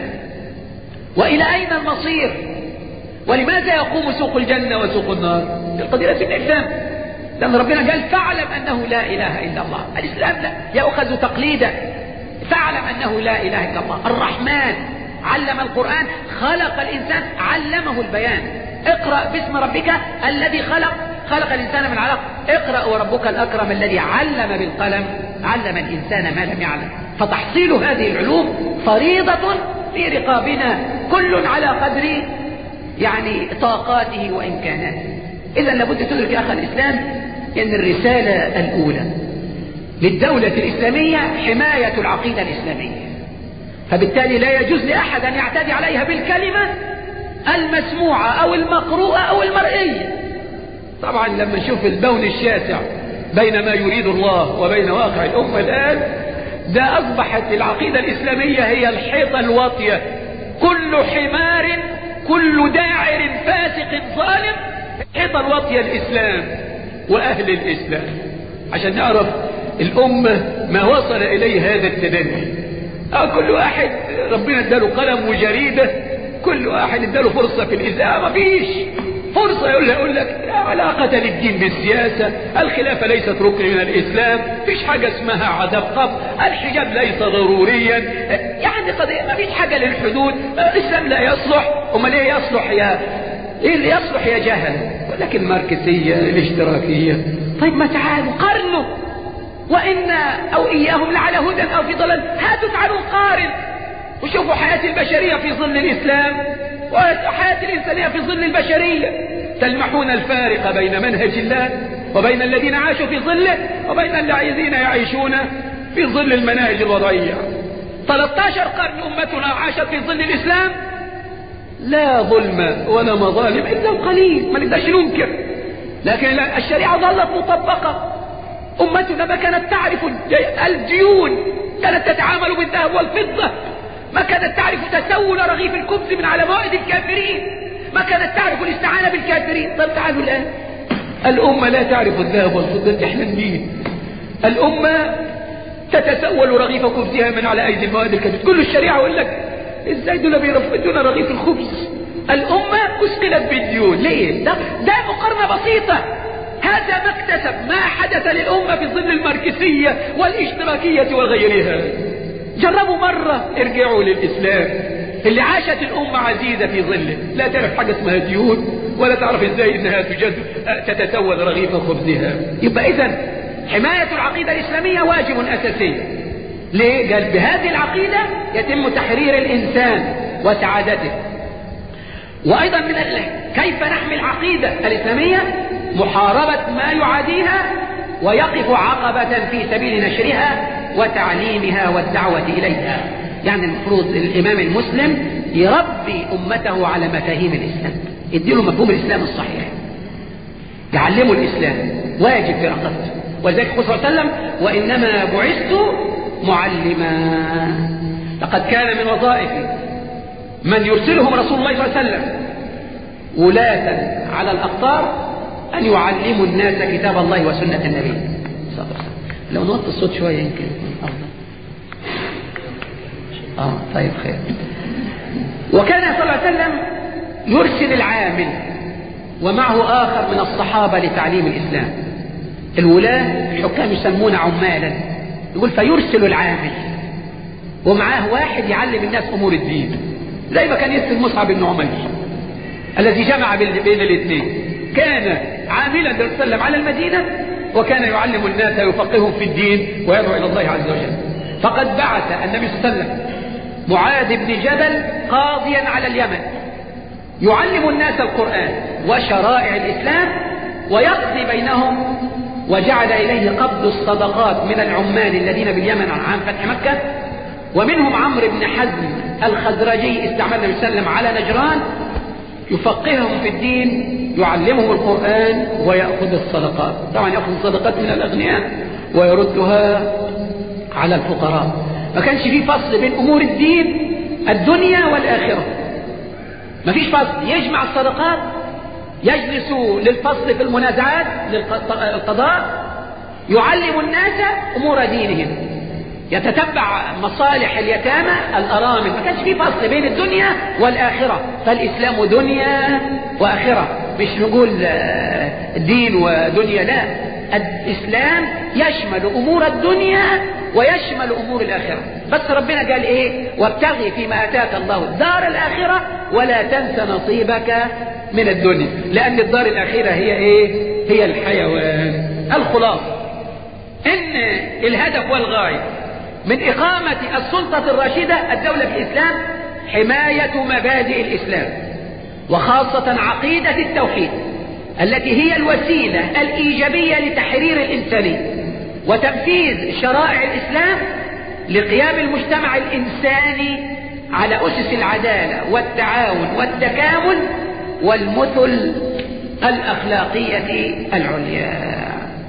وإلى أين المصير ولماذا يقوم سوق الجنة وسوق النار. القضية في الإسلام، لأن ربنا قال فاعلم أنه لا إله إلا الله. الإسلام لا يأخذ تقليدا، فاعلم أنه لا إله إلا الله. الرحمن علم القرآن، خلق الإنسان علمه البيان. اقرأ باسم ربك الذي خلق الإنسان من علق. اقرأ وربك الأكرم الذي علم بالقلم علم الإنسان ما لم يعلم. فتحصيل هذه العلوم فريضة في رقابنا كل على قدر يعني طاقاته وإمكاناته. إذا لابد تدرك أخ الإسلام أن الرسالة الأولى للدولة الإسلامية حماية العقيدة الإسلامية، فبالتالي لا يجوز لأحد أن يعتدي عليها بالكلمة المسموعة أو المقروءة أو المرئية. طبعا لما نشوف البون الشاسع بين ما يريد الله وبين واقع الأمة الآن، ده أصبحت العقيدة الإسلامية هي الحيطة الواطية. كل حمار كل داعر فاسق ظالم، الحيطة الواطية الإسلام وأهل الإسلام. عشان نعرف الأمة ما وصل إليه هذا التدني. كل واحد ربنا اداله قلم وجريدة، كل واحد اداله فرصة في الإذاعة، ما فيش فرصة يقول لك لا علاقة للدين بالسياسة، الخلافة ليست ركن من الإسلام، فيش حاجة اسمها عدم قبض، الحجاب ليس ضروريا، يعني قضية ما فيش حاجة للحدود، الإسلام لا يصلح. أمال ايه يصلح ايه اللي يصلح يا جهل؟ ولكن الماركسية الاشتراكية. طيب ما تعالوا قارنوا، وإنا أو إياهم لعلى هدى أو في ضلال. هاتوا تعالوا نقارن وشوفوا حياة البشرية في ظل الإسلام وحياة الإنسانية في ظل البشرية. تلمحون الفارق بين منهج الله وبين الذين عاشوا في ظله وبين الذين يعيشون في ظل المناهج الوضعية. 13 قرن أمتنا عاشت في ظل الإسلام لا ظلم ولا مظالم إلا القليل، ما نقدرش ننكر، لكن الشريعة ظلت مطبقة. أمتنا ما كانت تعرف الديون، كانت تتعامل بالذهب والفضة، ما كانت تعرف تسول رغيف الخبز من على موائد الكافرين، ما كانت تعرف الاستعانة بالكافرين. طب تعالوا الآن، الأمة لا تعرف الذهب والفضة، احنا مين؟ الأمة تتسول رغيف خبزها من على أيدي الموائد الكافرين. كل الشريعة يقول لك ازاي دول بيرفضون رغيف الخبز؟ الأمة أثقلت بالديون. ليه؟ ده مقارنة بسيطة. هذا ما اكتسب، ما حدث للأمة في ظل الماركسية والاشتراكية وغيرها. جربوا مرة، ارجعوا للإسلام اللي عاشت الأمة عزيزة في ظله، لا تعرف حاجة اسمها ديون، ولا تعرف ازاي انها تتسول رغيف خبزها. يبقى إذن حماية العقيدة الإسلامية واجب أساسي. ليه؟ قال بهذه العقيدة يتم تحرير الإنسان وسعادته. وأيضا من كيف نحمي العقيدة الإسلامية؟ محاربة ما يعاديها، ويقف عقبة في سبيل نشرها وتعليمها والدعوة إليها. يعني المفروض الإمام المسلم يربي أمته على مفاهيم الإسلام، يديله مفهوم الإسلام الصحيح، يعلمه الإسلام، واجب في رقبته. وذلك قال صلى الله عليه وسلم: وإنما بعثت معلما. لقد كان من وظائف من يرسلهم رسول الله صلى الله عليه وسلم ولاة على الأقطار أن يعلموا الناس كتاب الله وسنة النبي صلى الله عليه وسلم. لو نوطي الصوت شوية يمكن يكون أفضل. طيب خير. وكان صلى الله عليه وسلم يرسل العامل ومعه آخر من الصحابة لتعليم الإسلام. الولاة الحكام يسمون عمالا، يقول فيرسل العامل ومعاه واحد يعلم الناس أمور الدين، زي ما كان يرسل مصعب بن عمير الذي جمع بين الاثنين. كان عاملا صلى الله عليه وسلم على المدينة، وكان يعلم الناس ويفقههم في الدين ويدعو إلى الله عز وجل. فقد بعث النبي صلى الله عليه وسلم معاذ بن جبل قاضيا على اليمن، يعلم الناس القرآن وشرائع الإسلام ويقضي بينهم، وجعل إليه قبض الصدقات من العمال الذين باليمن عن فتح مكة، ومنهم عمرو بن حزم الخزرجي استعمل النبي صلى الله عليه وسلم على نجران، يفقههم في الدين، يعلمهم القرآن ويأخذ الصدقات. طبعا يأخذ الصدقات من الأغنياء ويردها على الفقراء. ما كانش فيه فصل بين أمور الدين الدنيا والآخرة، ما فيش فصل. يجمع الصدقات، يجلس للفصل في المنازعات للقضاء، يعلم الناس أمور دينهم، يتتبع مصالح اليتامى الأرامل. ما كانش فيه فصل بين الدنيا والآخرة. فالإسلام دنيا وآخرة، مش نقول دين ودنيا، لا، الإسلام يشمل أمور الدنيا ويشمل أمور الآخرة. بس ربنا قال إيه؟ وابتغي فيما آتاك الله الدار الآخرة ولا تنس نصيبك من الدنيا، لأن الدار الآخرة هي إيه؟ هي الحيوان. الخلاصة إن الهدف والغاية من إقامة السلطة الراشدة الدولة في الإسلام حماية مبادئ الإسلام، وخاصة عقيدة التوحيد التي هي الوسيلة الإيجابية لتحرير الإنسانية وتنفيذ شرائع الإسلام لقيام المجتمع الإنساني على أسس العدالة والتعاون والتكامل والمثل الأخلاقية العليا.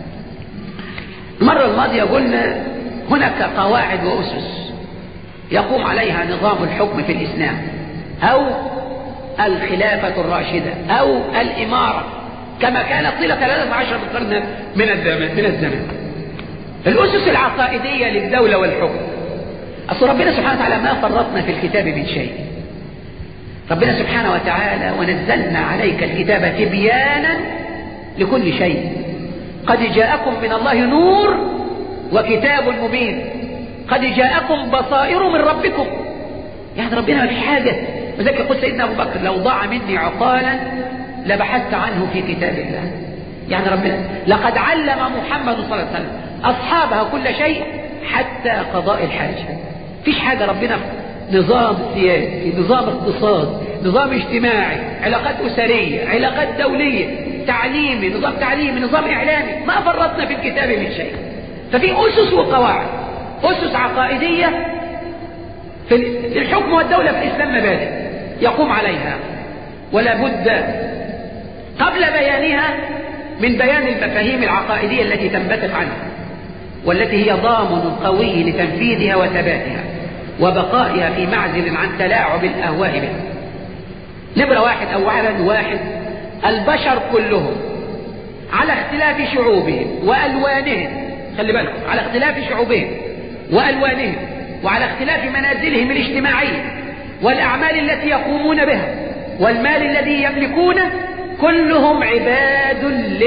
المرة الماضية قلنا هناك قواعد وأسس يقوم عليها نظام الحكم في الإسلام، أو الخلافة الراشدة، أو الإمارة، كما كانت طيلة 13 قرن من الزمن. الأسس العقائدية للدولة والحكم. أصل ربنا سبحانه وتعالى ما فرطنا في الكتاب من شيء. ربنا سبحانه وتعالى ونزلنا عليك الكتاب تبيانا لكل شيء. قد جاءكم من الله نور وكتاب مبين، قد جاءكم بصائر من ربكم. يعني ربنا ما في حاجة. وذلك يقول سيدنا أبو بكر: لو ضاع مني عقالا لبحثت عنه في كتاب الله. يعني ربنا لقد علم محمد صلى الله عليه وسلم أصحابها كل شيء حتى قضاء الحاجة. فيش حاجة ربنا، نظام سياسي، نظام اقتصاد، نظام اجتماعي، علاقات أسرية، علاقات دولية، تعليمي، نظام تعليمي، نظام إعلامي، ما فرطنا في الكتاب من شيء. ففي أسس وقواعد، أسس عقائدية في الحكم والدولة في الإسلام، مبادئ. يقوم عليها، ولا بد قبل بيانها من بيان المفاهيم العقائدية التي تنبثق عنها، والتي هي ضامن قوي لتنفيذها وثباتها وبقائها في معزل عن تلاعب الأهواء بها. نمرة واحد، البشر كلهم على اختلاف شعوبهم وألوانهم، خلي بالكم، على اختلاف شعوبهم وألوانهم وعلى اختلاف منازلهم الاجتماعية والأعمال التي يقومون بها والمال الذي يملكونه، كلهم عباد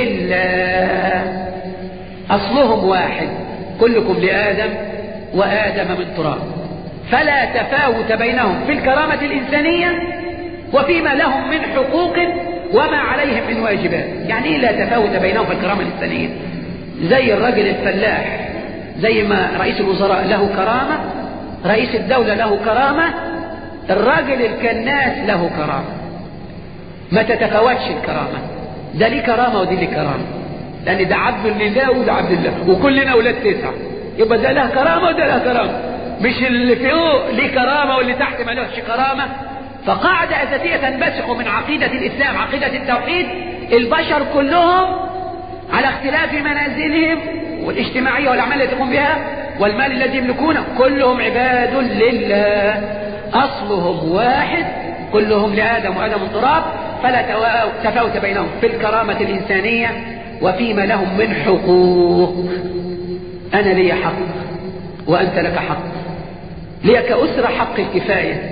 لله، أصلهم واحد، كلكم لآدم وآدم من تراب، فلا تفاوت بينهم في الكرامة الإنسانية وفيما لهم من حقوق وما عليهم من واجبات. يعني إيه لا تفاوت بينهم في الكرامة الإنسانية؟ زي الرجل الفلاح، زي ما رئيس الوزراء له كرامة، رئيس الدولة له كرامة، الراجل الكناس له كرامة، ما تتفاوتش الكرامة، ده ليه كرامة ودي ليه كرامة، لأن ده عبد لله وده عبد الله، وكلنا أولاد 9، يبقى ده له كرامة وده له كرامة، مش اللي فوق ليه كرامة واللي تحت ما لهش كرامة. فقاعدة أساسية تنبثق من عقيدة الإسلام، عقيدة التوحيد، البشر كلهم على اختلاف منازلهم والاجتماعية والأعمال التي تقوم بها والمال الذي يملكونه، كلهم عباد لله، أصلهم واحد، كلهم لآدم وآدم من تراب، فلا تفاوت بينهم في الكرامة الإنسانية وفيما لهم من حقوق. أنا لي حق وأنت لك حق، لي كأسرة حق الكفاية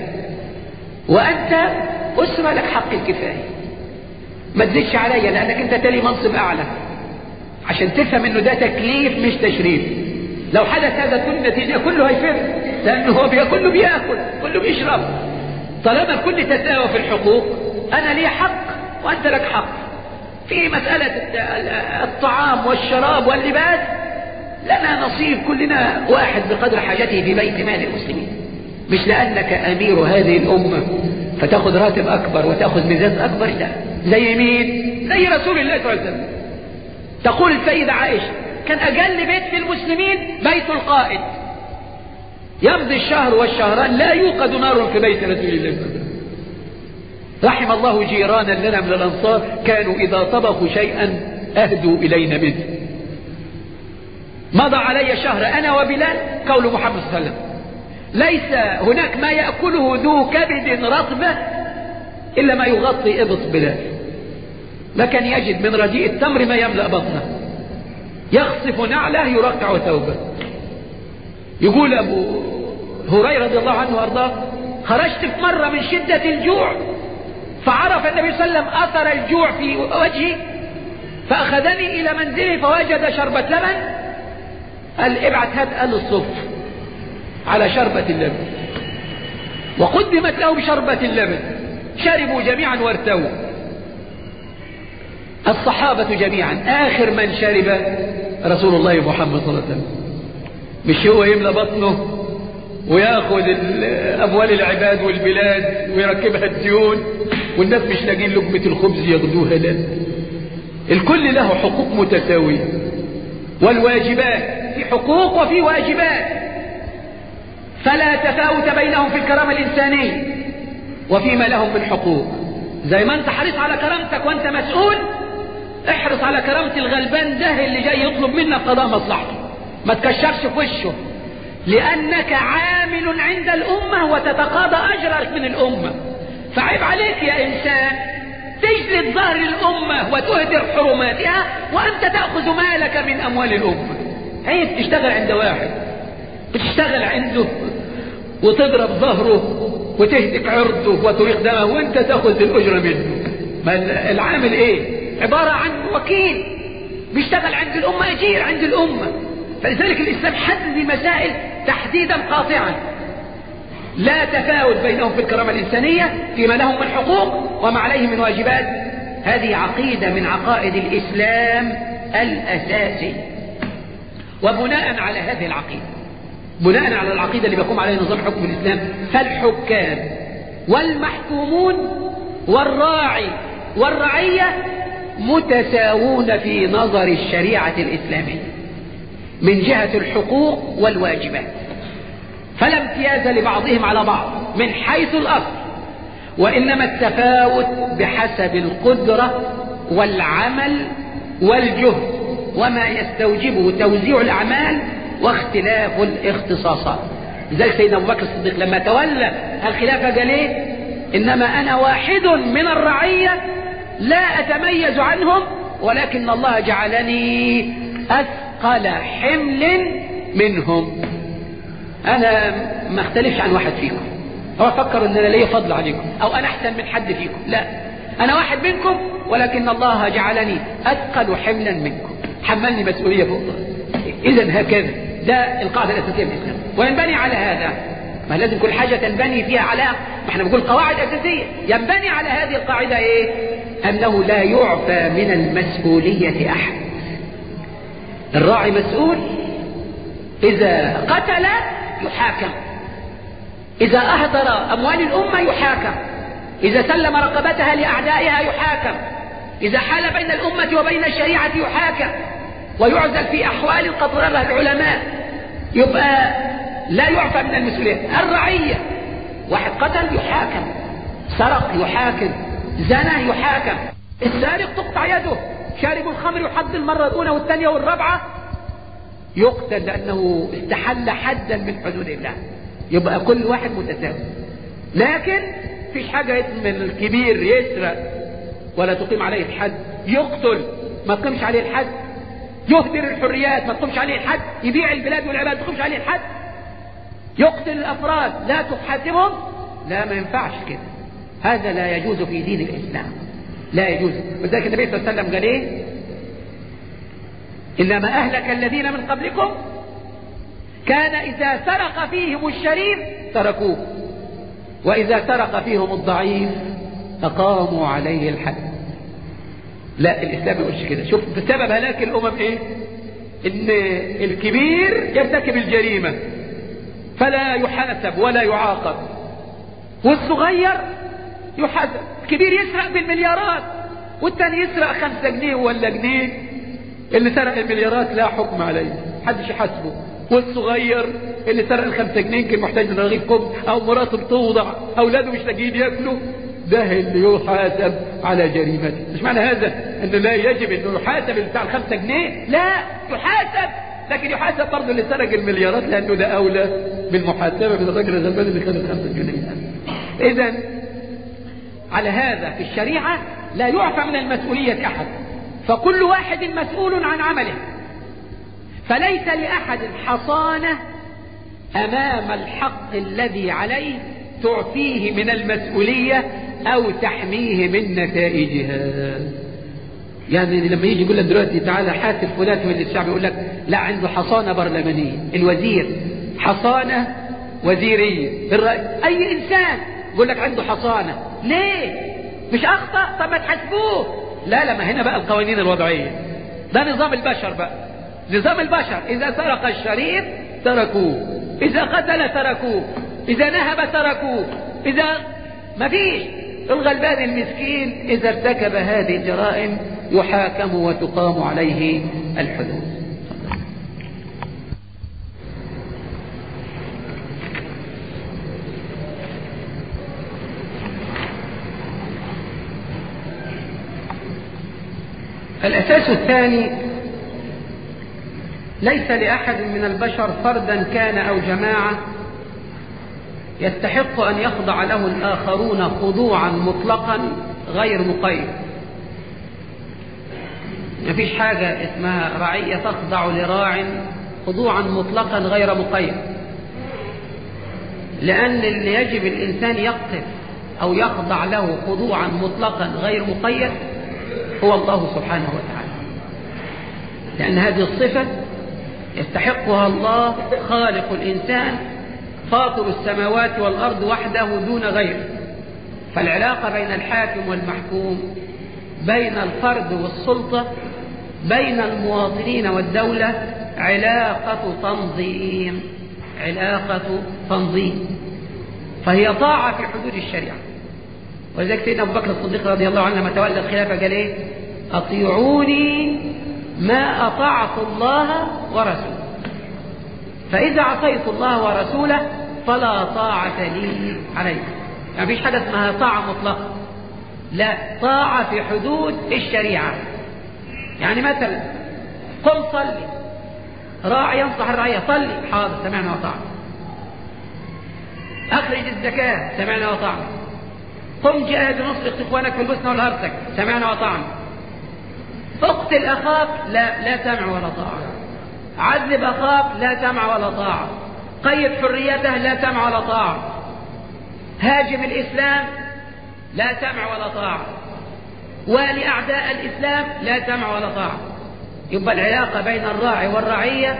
وأنت أسرة لك حق الكفاية، ما تزيدش عليا لأنك أنت تلي منصب أعلى، عشان تفهم أنه ده تكليف مش تشريف. لو حدث هذا تكون النتيجة كله هيفر، لأنه هو كله بيأكل كله بيشرب. طالما الكل تساوى في الحقوق، أنا لي حق وأنت لك حق. في مسألة الطعام والشراب واللباس لنا نصيب، كلنا واحد بقدر حاجته في بيت مال المسلمين، مش لأنك أمير هذه الأمة فتأخذ راتب أكبر وتأخذ ميزات أكبر، لا. زي مين؟ زي رسول الله صلى الله عليه وسلم. تقول السيدة عائشة كان أقل بيت في المسلمين بيت القائد، يمضي الشهر والشهران لا يوقد نار في بيت رسول الله صلى الله عليه وسلم. رحم الله جيرانا لنا من الأنصار كانوا إذا طبخوا شيئا أهدوا إلينا منه. مضى علي شهر أنا وبلال، قول محمد صلى الله عليه وسلم ليس هناك ما يأكله ذو كبد رطبة إلا ما يغطي إبط بلال، ما كان يجد من رديء التمر ما يملأ بطنه، يخصف نعله يرقع ثوبه. يقول أبو هريرة رضي الله عنه وأرضاه خرجت في مرة من شدة الجوع فعرف النبي صلى الله عليه وسلم أثر الجوع في وجهي فأخذني إلى منزلي فوجد شربة لبن، قال ابعت هات الصف على شربة اللبن، وقدمت له بشربة اللبن، شربوا جميعا وارتووا الصحابة جميعا. آخر من شرب رسول الله محمد صلى الله عليه وسلم، مش هو يملأ بطنه وياخذ أموال العباد والبلاد ويركبها الديون والناس مش لاقين لقمة الخبز ياخذوها، لا، الكل له حقوق متساوية، والواجبات في حقوق وفي واجبات، فلا تفاوت بينهم في الكرامة الإنسانية وفيما لهم من حقوق. زي ما انت حريص على كرامتك وانت مسؤول، احرص على كرامة الغلبان ده اللي جاي يطلب منك قضاء مصلحته، ما تكشرش في وشه، لأنك عامل عند الأمة وتتقاضى أجرك من الأمة. فعيب عليك يا إنسان تجلد ظهر الأمة وتهدر حرماتها وأنت تأخذ مالك من أموال الأمة. عيب تشتغل عند واحد بتشتغل عنده وتضرب ظهره وتهتك عرضه وتريق دمه وانت تأخذ الأجرة منه. ما العامل ايه؟ عبارة عن وكيل بيشتغل عند الأمة، أجير عند الأمة. فلذلك الإسلام حدد مسائل تحديدا قاطعا، لا تفاوت بينهم في الكرامة الإنسانية فيما لهم من حقوق وما عليهم من واجبات. هذه عقيدة من عقائد الإسلام الأساسي. وبناء على هذه العقيدة، بناء على العقيدة اللي بيقوم عليها نظام حكم الإسلام، فالحكام والمحكومون والراعي والرعية متساوون في نظر الشريعة الإسلامية من جهة الحقوق والواجبات، فلا امتياز لبعضهم على بعض من حيث الأصل، وإنما التفاوت بحسب القدرة والعمل والجهد وما يستوجبه توزيع الأعمال واختلاف الاختصاصات. لذلك سيدنا أبو بكر الصديق لما تولى الخلافة قال ايه؟ إنما أنا واحد من الرعية لا أتميز عنهم ولكن الله جعلني أثقل حمل منهم. أنا ما اختلفش عن واحد فيكم هو فكر أن أنا لي فضل عليكم أو أنا أحسن من حد فيكم، لا، أنا واحد منكم ولكن الله جعلني أثقل حملا منكم، حملني مسؤولية فوق. إذن هكذا ده القاعدة الأساسية في الإسلام، وينبني على هذا. ما لازم كل حاجة تنبني فيها على، ما احنا بنقول قواعد أساسية، ينبني على هذه القاعدة ايه؟ أنه لا يعفى من المسؤولية أحد. الراعي مسؤول، إذا قتل يحاكم، إذا أهدر أموال الأمة يحاكم، إذا سلم رقبتها لأعدائها يحاكم، إذا حال بين الأمة وبين الشريعة يحاكم ويعزل في أحوال قد قررها العلماء. يبقى لا يعفى من المسؤولية. الرعية واحد قتل يحاكم، سرق يحاكم، زنى يحاكم، السارق تقطع يده، شارب الخمر يحد المرة الأولى والثانية والرابعة يقتل لأنه استحل حدا من حدود الله. يبقى كل واحد متساوي، لكن فيش حاجة من الكبير يسرق ولا تقيم عليه الحد، يقتل ما تقيمش عليه الحد، يهدر الحريات ما تقيمش عليه الحد، يبيع البلاد والعباد ما تقيمش عليه الحد، يقتل الأفراد لا تحاسبهم، لا، ما ينفعش كده، هذا لا يجوز في دين الإسلام، لا يجوز. وذلك النبي صلى الله عليه وسلم قال ايه؟ إنما أهلك الذين من قبلكم كان إذا سرق فيهم الشريف تركوه وإذا سرق فيهم الضعيف أقاموا عليه الحد. لا، الإسلام ما يقولش كده. شوف بسبب هلاك الأمم ايه؟ إن الكبير يرتكب الجريمة فلا يحاسب ولا يعاقب، والصغير يحاسب. الكبير يسرق بالمليارات والتاني يسرق 5 جنيه ولا جنيه، اللي سرق المليارات لا حكم عليه، محدش يحاسبه، والصغير اللي سرق ال5 جنيه يمكن محتاج من رغيف خبز او مراته بتوضع، اولاده مش لاقيين ياكلوا، ده اللي يحاسب على جريمته. مش معنى هذا انه لا يجب انه يحاسب بتاع ال5 جنيه، لا، يحاسب، لكن يحاسب برضه اللي سرق المليارات لانه ده اولى بالمحاسبه من الراجل الغلبان اللي خد ال5 جنيه. اذا على هذا في الشريعه لا يعفى من المسؤوليه احد، فكل واحد مسؤول عن عمله، فليس لأحد حصانة أمام الحق الذي عليه تعفيه من المسؤولية أو تحميه من نتائجها. يعني لما يجي يقول لك دلوقتي تعالى حاسب فلان من الشعب، يقول لك لا، عنده حصانة برلمانية، الوزير حصانة وزيرية، أي إنسان يقول لك عنده حصانة، ليه؟ مش أخطأ؟ طب ما تحاسبوه. لا، ما هنا بقى القوانين الوضعية، ده نظام البشر بقى، نظام البشر. إذا سرق الشريف تركوه، إذا قتل تركوه، إذا نهب تركوه، إذا ما فيش. الغلبان المسكين إذا ارتكب هذه الجرائم يحاكم وتقام عليه الحدود. الأساس الثاني: ليس لأحد من البشر فردا كان أو جماعة يستحق أن يخضع له الآخرون خضوعا مطلقا غير مقيد. ما فيش حاجة اسمها رعية تخضع لراع خضوعا مطلقا غير مقيد، لأن اللي يجب الإنسان يقف أو يخضع له خضوعا مطلقا غير مقيد هو الله سبحانه وتعالى، لأن هذه الصفة يستحقها الله خالق الإنسان فاطر السماوات والأرض وحده دون غيره. فالعلاقة بين الحاكم والمحكوم، بين الفرد والسلطة، بين المواطنين والدولة علاقة تنظيم، علاقة تنظيم، فهي طاعة في حدود الشريعة. ولذلك سيدنا أبو بكر الصديق رضي الله عنه لما تولى الخلافة قال ايه؟ أطيعوني ما أطعت الله ورسوله، فإذا عصيت الله ورسوله فلا طاعة لي عليكم. يعني مفيش حاجة اسمها طاعة مطلقة، لا، طاعة في حدود الشريعة. يعني مثلا قم صلي، راعي ينصح الرعية، صلي، حاضر، سمعنا وطعنا. أخرج الزكاة، سمعنا وطعنا. قم جاهد ونصر إخوانك في البوسنة والهرسك، سمعنا وطعنا. اقتل أخاك، لا سمع ولا طاعة. عذب أخاك، لا سمع ولا طاعة. قيد حريته، لا سمع ولا طاعة. هاجم الإسلام، لا سمع ولا طاعة. والي أعداء الإسلام، لا سمع ولا طاعة. يبقى العلاقة بين الراعي والرعية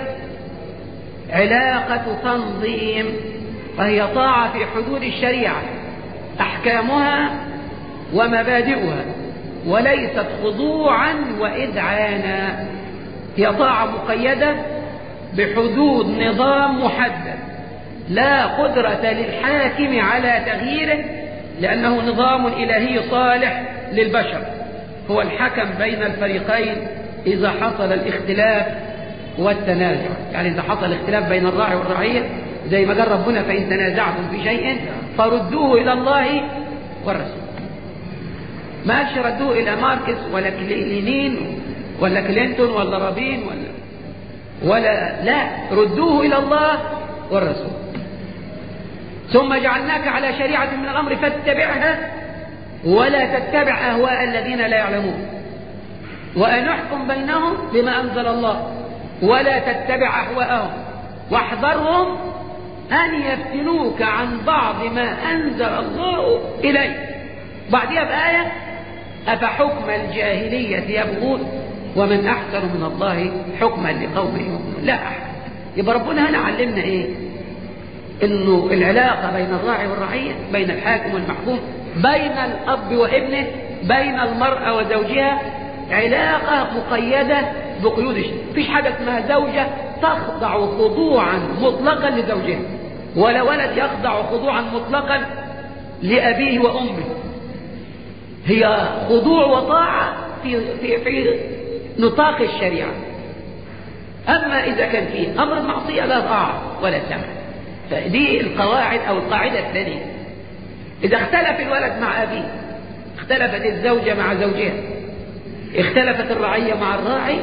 علاقة تنظيم، وهي طاعة في حدود الشريعة، أحكامها ومبادئها، وليست خضوعا وإذعانا. هي طاعة مقيدة بحدود نظام محدد، لا قدرة للحاكم على تغييره، لأنه نظام إلهي صالح للبشر. هو الحكم بين الفريقين إذا حصل الاختلاف والتنازع. يعني إذا حصل اختلاف بين الراعي والرعية، زي ما قال ربنا: فإن تنازعتم في شيء فردوه إلى الله والرسول. ما قالش ردوه إلى ماركس ولا لينين ولا كلينتون ولا رابين ولا لا، ردوه إلى الله والرسول. ثم جعلناك على شريعة من الأمر فاتبعها ولا تتبع أهواء الذين لا يعلمون، وأن احكم بينهم بما أنزل الله ولا تتبع أهواءهم واحذرهم أن يفتنوك عن بعض ما أنزل الله إليك. بعدها بآية: أفحكم الجاهلية يبغون ومن أحسن من الله حكما لقوم يؤمنون. لا أحد. يبقى ربنا هنا علمنا إيه؟ إنه العلاقة بين الراعي والرعية، بين الحاكم والمحكوم، بين الأب وابنه، بين المرأة وزوجها، علاقة مقيدة بقيود الشرع. مفيش حاجة اسمها زوجة تخضع خضوعا مطلقا لزوجها، ولا ولد يخضع خضوعا مطلقا لأبيه وأمه. هي خضوع وطاعة في نطاق الشريعة. أما إذا كان فيه أمر معصية لا طاعة ولا سمع. فدي القواعد أو القاعدة الثانية. إذا اختلف الولد مع أبيه، اختلفت الزوجة مع زوجها، اختلفت الرعية مع الراعي،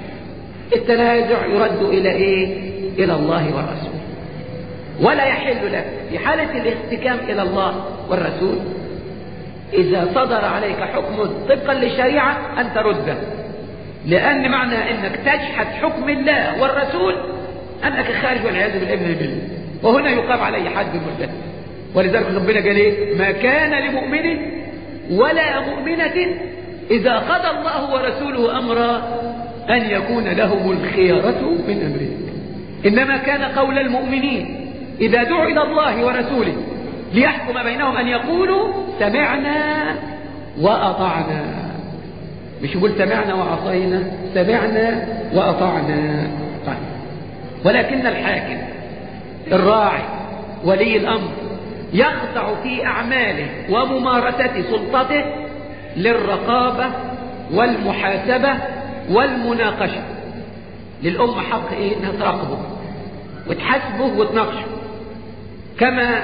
التنازع يرد إلى إيه؟ إلى الله والرسول. ولا يحل لك في حالة الاحتكام إلى الله والرسول إذا صدر عليك حكم طبقا للشريعة أن ترده، لأن معنى أنك تجحد حكم الله والرسول أنك خارج والعياذ بالله، وهنا يقام عليه حد المرتد. ولذلك ربنا قال إيه؟ ما كان لمؤمن ولا مؤمنة إذا قضى الله ورسوله أمرا أن يكون لهم الخيارة من أمره. إنما كان قول المؤمنين إذا دعوا إلى الله ورسوله ليحكم بينهم أن يقولوا سمعنا وأطعنا. مش يقول سمعنا وعصينا، سمعنا وأطعنا. طيب. ولكن الحاكم الراعي ولي الأمر يخضع في أعماله وممارسة سلطته للرقابة والمحاسبة والمناقشة. للأمة حق إيه؟ إنها تراقبه وتحاسبه وتناقشه. كما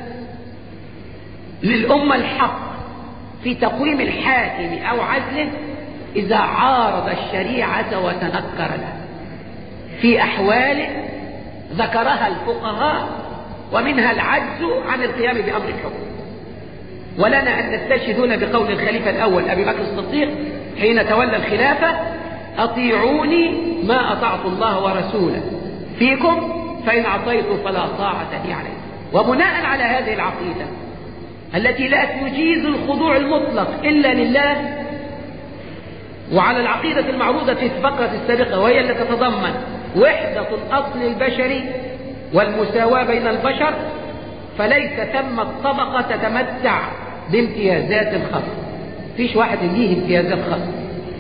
للأمة الحق في تقويم الحاكم أو عزله إذا عارض الشريعة وتنكر لها في أحوال ذكرها الفقهاء، ومنها العجز عن القيام بأمر الحكم. ولنا أن نستشهد هنا بقول الخليفة الأول أبي بكر الصديق حين تولى الخلافة: أطيعوني ما أطعت الله ورسوله فيكم، فإن عصيتم فلا طاعة لي عليكم. وبناء على هذه العقيدة التي لا تجيز الخضوع المطلق إلا لله، وعلى العقيدة المعروضة في الفقرة السابقة، وهي التي تتضمن وحدة الأصل البشري والمساواة بين البشر، فليس ثمة طبقة تتمتع بامتيازات خاصة. فيش واحد ليه امتيازات خاصة.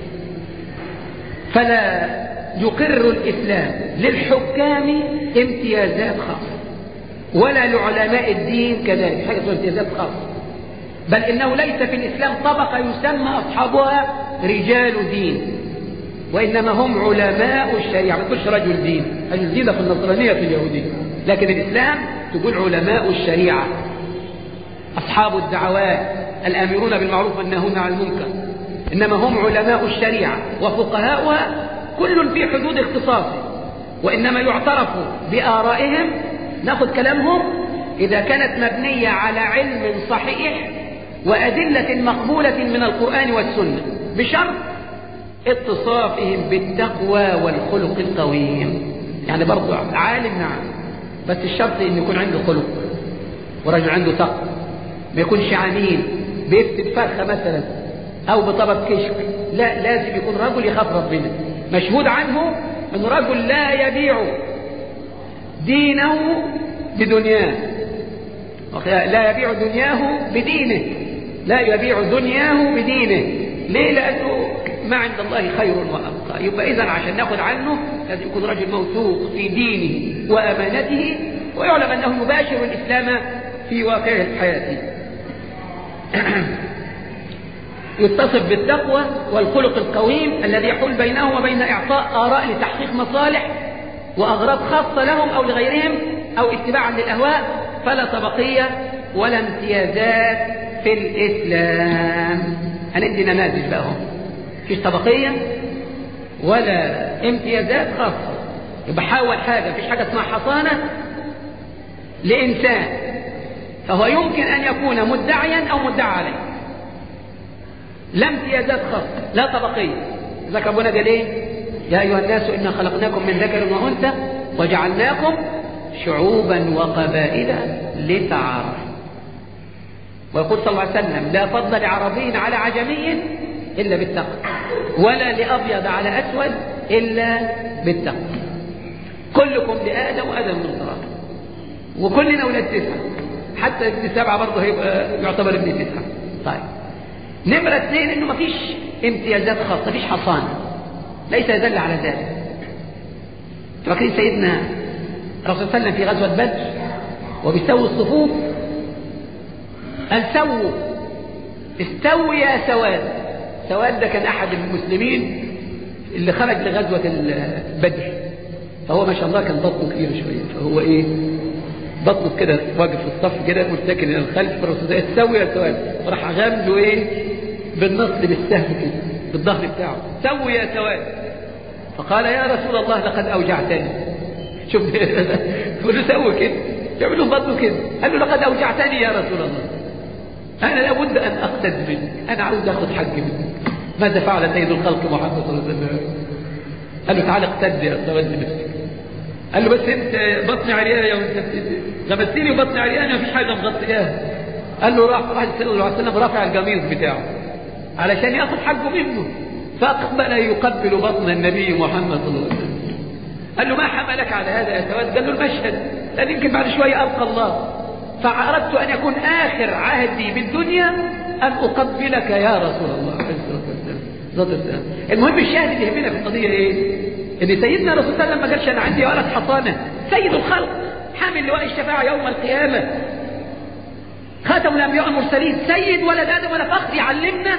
فلا يقر الإسلام للحكام امتيازات خاصة، ولا لعلماء الدين كذلك حاجة امتيازات خاصة، بل إنه ليس في الإسلام طبقة يسمى أصحابها رجال دين، وإنما هم علماء الشريعة. ما تقولش رجل دين، رجل دين في النصرانية في اليهودية، لكن الإسلام تقول علماء الشريعة. أصحاب الدعوات الآمرون بالمعروف والناهون عن المنكر، إنما هم علماء الشريعة وفقهاؤها كل في حدود اختصاصه، وإنما يعترف بآرائهم، نأخذ كلامهم إذا كانت مبنية على علم صحيح وأدلة مقبولة من القرآن والسنة، بشرط اتصافهم بالتقوى والخلق القويم. يعني برضو عالم نعم، بس الشرط إن يكون عنده خلق ورجل عنده تقوى، ما يكونش عميل بيفتد فرخة مثلا أو بطلب كشك، لا، لازم يكون رجل يخاف ربنا، مشهود عنه أن رجل لا يبيع دينه بدنياه، لا يبيع دنياه بدينه، لا يبيع دنياه بدينه. ليه؟ لأنه ما عند الله خير وأبقى. يبقى إذن عشان ناخذ عنه لازم يكون رجل موثوق في دينه وأمانته، ويعلم أنه يباشر الإسلام في واقع الحياة. يتصف بالتقوى والخلق القويم الذي يحول بينه وبين إعطاء آراء لتحقيق مصالح وأغراض خاصة لهم أو لغيرهم أو اتباعا للأهواء، فلا طبقية ولا امتيازات في الإسلام. هندي نماذج بقى، هم فيش طبقية ولا امتيازات خاصة. يبقى حاول حاجة، فيش حاجة اسمها حصانة لإنسان، فهو يمكن أن يكون مدعيا أو مدعى عليه، لا امتيازات خاصة، لا طبقية. ذكر ربنا قال ايه؟ يا أيها الناس إنا خلقناكم من ذكر وأنثى وجعلناكم شعوبا وقبائل لتعارفوا. ويقول صلى الله عليه وسلم لا فضل لعربي على عجمي إلا بالتقوى، ولا لأبيض على أسود إلا بالتقوى. كلكم لآدم وآدم من تراب، وكلنا ولاد 9، حتى ابن 7 برضه هيبقى يعتبر ابن 9. طيب، نمرة 2 إنه ما فيش امتيازات خاصة، ما فيش حصانة، ليس يدل على ذلك. فاكرين سيدنا الرسول صلى الله عليه وسلم في غزوة بدر وبيسوي الصفوف، قال سووا، استووا يا سواد. سواد ده كان أحد المسلمين اللي خرج لغزوة بدر، فهو ما شاء الله كان بطنه كبير شوية، فهو إيه بطنه كده واقف في الصف كده متكئ إلى الخلف، فالرسول قال سووا يا سواد، وراح غامزه إيه بالنصل بالسهم كده بالظهر بتاعه، سووا يا سواد. فقال يا رسول الله لقد أوجعتني. شوف يقول له سووا كده، يعملوا بطنه كده، قال له لقد أوجعتني يا رسول الله، أنا لابد أن أقتد منك، أنا عاوز أخذ حقي منك. ماذا فعل سيد الخلق محمد صلى الله عليه وسلم؟ قال له تعالى اقتد يا سواد بنفسك. قال له بس أنت بطني عريانة وأنت غمستني وبطني عريانة مفيش حاجة مغطياها. قال له راح صلى الله عليه وسلم رافع القميص بتاعه علشان يأخذ حقه منه، فأقبل يقبل بطن النبي محمد صلى الله عليه وسلم. قال له ما حملك على هذا يا سواد؟ قال له المشهد، لأن يمكن بعد شوية أبقى الله، فأردت أن يكون آخر عهدي بالدنيا أن أقبلك يا رسول الله عليه الصلاة والسلام. المهم الشاهد اللي يهمنا في القضية إيه؟ إن سيدنا رسول الله لما قالش أنا عندي ولد حصانة، سيد الخلق حامل لواء الشفاعة يوم القيامة، خاتم الأنبياء المرسلين، سيد ولد آدم ولا فخر، يعلمنا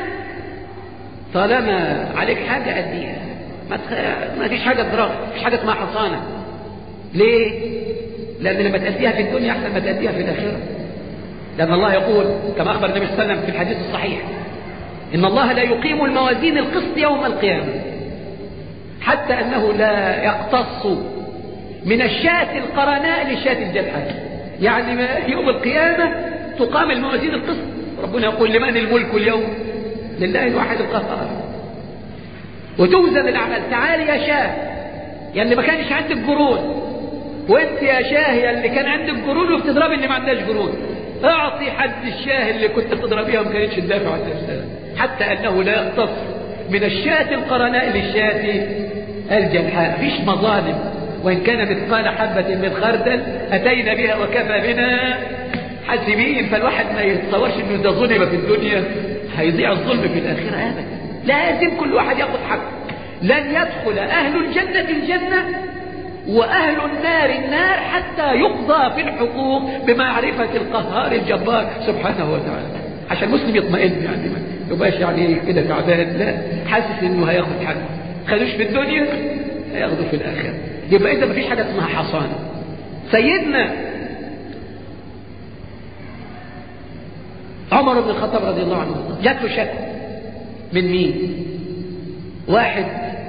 طالما عليك حاجة أديها، ما فيش حاجة تضرب، ما فيش حاجة اسمها حصانة. ليه؟ لأن لما تأديها في الدنيا أحسن ما تأديها في الآخرة. لأن الله يقول كما أخبر النبي صلى الله عليه وسلم في الحديث الصحيح إن الله لا يقيم الموازين القسط يوم القيامة، حتى أنه لا يقتص من الشاة القرناء للشاة الجلحاء. يعني يوم القيامة تقام الموازين القسط، ربنا يقول لمن الملك اليوم؟ لله الواحد القهار. وتوزن الأعمال، تعالي يا شاه يا اللي ما كانش عندك قرون، وانت يا شاه يا اللي كان عندك قرون وبتضربي اللي ما عندهاش قرون، اعطي حد الشاه اللي كنت تضربيها وما كانتش تدافع عن نفسها، حتى انه لا يقتص من الشاة القرناء للشاة الجلحاء. فيش مظالم، وان كان مثقال حبة من خردل اتينا بها وكفى بنا حاسبين. فالواحد ما يتصورش انه ده ظلم في الدنيا هيضيع الظلم في الاخرة ابدا. لازم كل واحد ياخذ حقه. لن يدخل اهل الجنة الجنة وأهل النار النار حتى يقضى في الحقوق بمعرفة القهار الجبار سبحانه وتعالى، عشان المسلم يطمئن، يعني ما يبقاش يعني كده تعبان، لا، حاسس انه هياخد حقه، خدوش في الدنيا هياخده في الآخرة. يبقى إذا ما فيش حاجة اسمها حصانة. سيدنا عمر بن الخطاب رضي الله عنه جات له شك. من مين؟ واحد،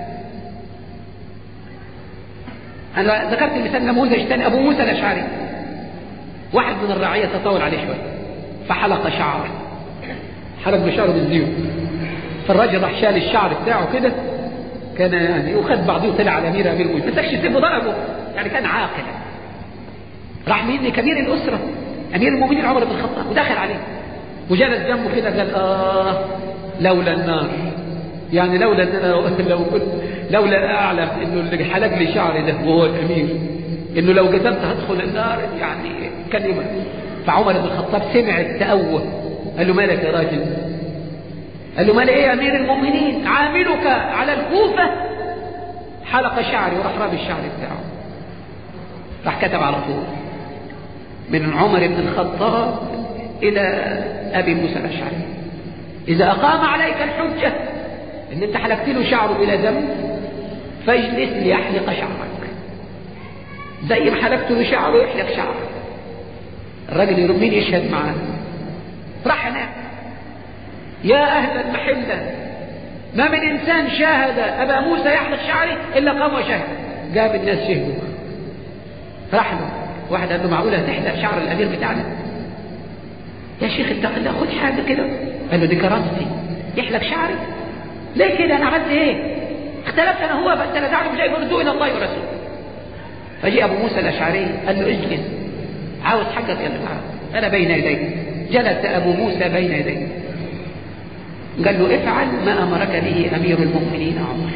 أنا ذكرت المثال نموذج ثاني، أبو موسى الأشعري. واحد من الرعية تطول عليه شوية فحلق شعره، حلق بشعره بالزيوت، فالراجل راح شال الشعر بتاعه كده، كان يعني وخد بعضه وطلع على أمير المؤمنين، مسكش سيفه ضربه، يعني كان عاقلا. راح مين؟ كبير الأسرة أمير المؤمنين عمر بن الخطاب، ودخل عليه وجلس جنبه كده، قال لولا النار، يعني لولا أعلم إنه اللي حلق لي شعري ده وهو الأمير، إنه لو قتلت هدخل النار، يعني كلمة. فعمر بن الخطاب سمع التأوه، قال له مالك يا راجل؟ قال له مال إيه يا أمير المؤمنين؟ عاملك على الكوفة حلق شعري وراح رامي الشعر بتاعه. راح كتب على طول من عمر بن الخطاب إلى أبي موسى الأشعري: إذا أقام عليك الحجة إن أنت حلقت له شعره بلا دم فاجلس ليحلق شعرك، زي ما حلقت له شعره يحلق شعرك. الراجل يروح مين يشهد معاه؟ راح هناك: يا أهل المحلة، ما من إنسان شاهد أبا موسى يحلق شعري إلا قام وشهد. جاب الناس شهدوا. راح له واحد قال له: معقولة تحلق شعر الأمير بتاعنا؟ يا شيخ اتق الله، خد حاجة كده. قال له: دي كرامتي، يحلق شعري؟ ليه كده؟ أنا عملت إيه؟ اختلفت أنا هو، بس أنا زعلوا جاي بردوه إلى الله ورسوله. فجاء أبو موسى الأشعري قال له: اجلس، عاوز حاجة اتكلم معاه، أنا بين يديك. جلس أبو موسى بين يديه، قال له: افعل ما أمرك به أمير المؤمنين عمر.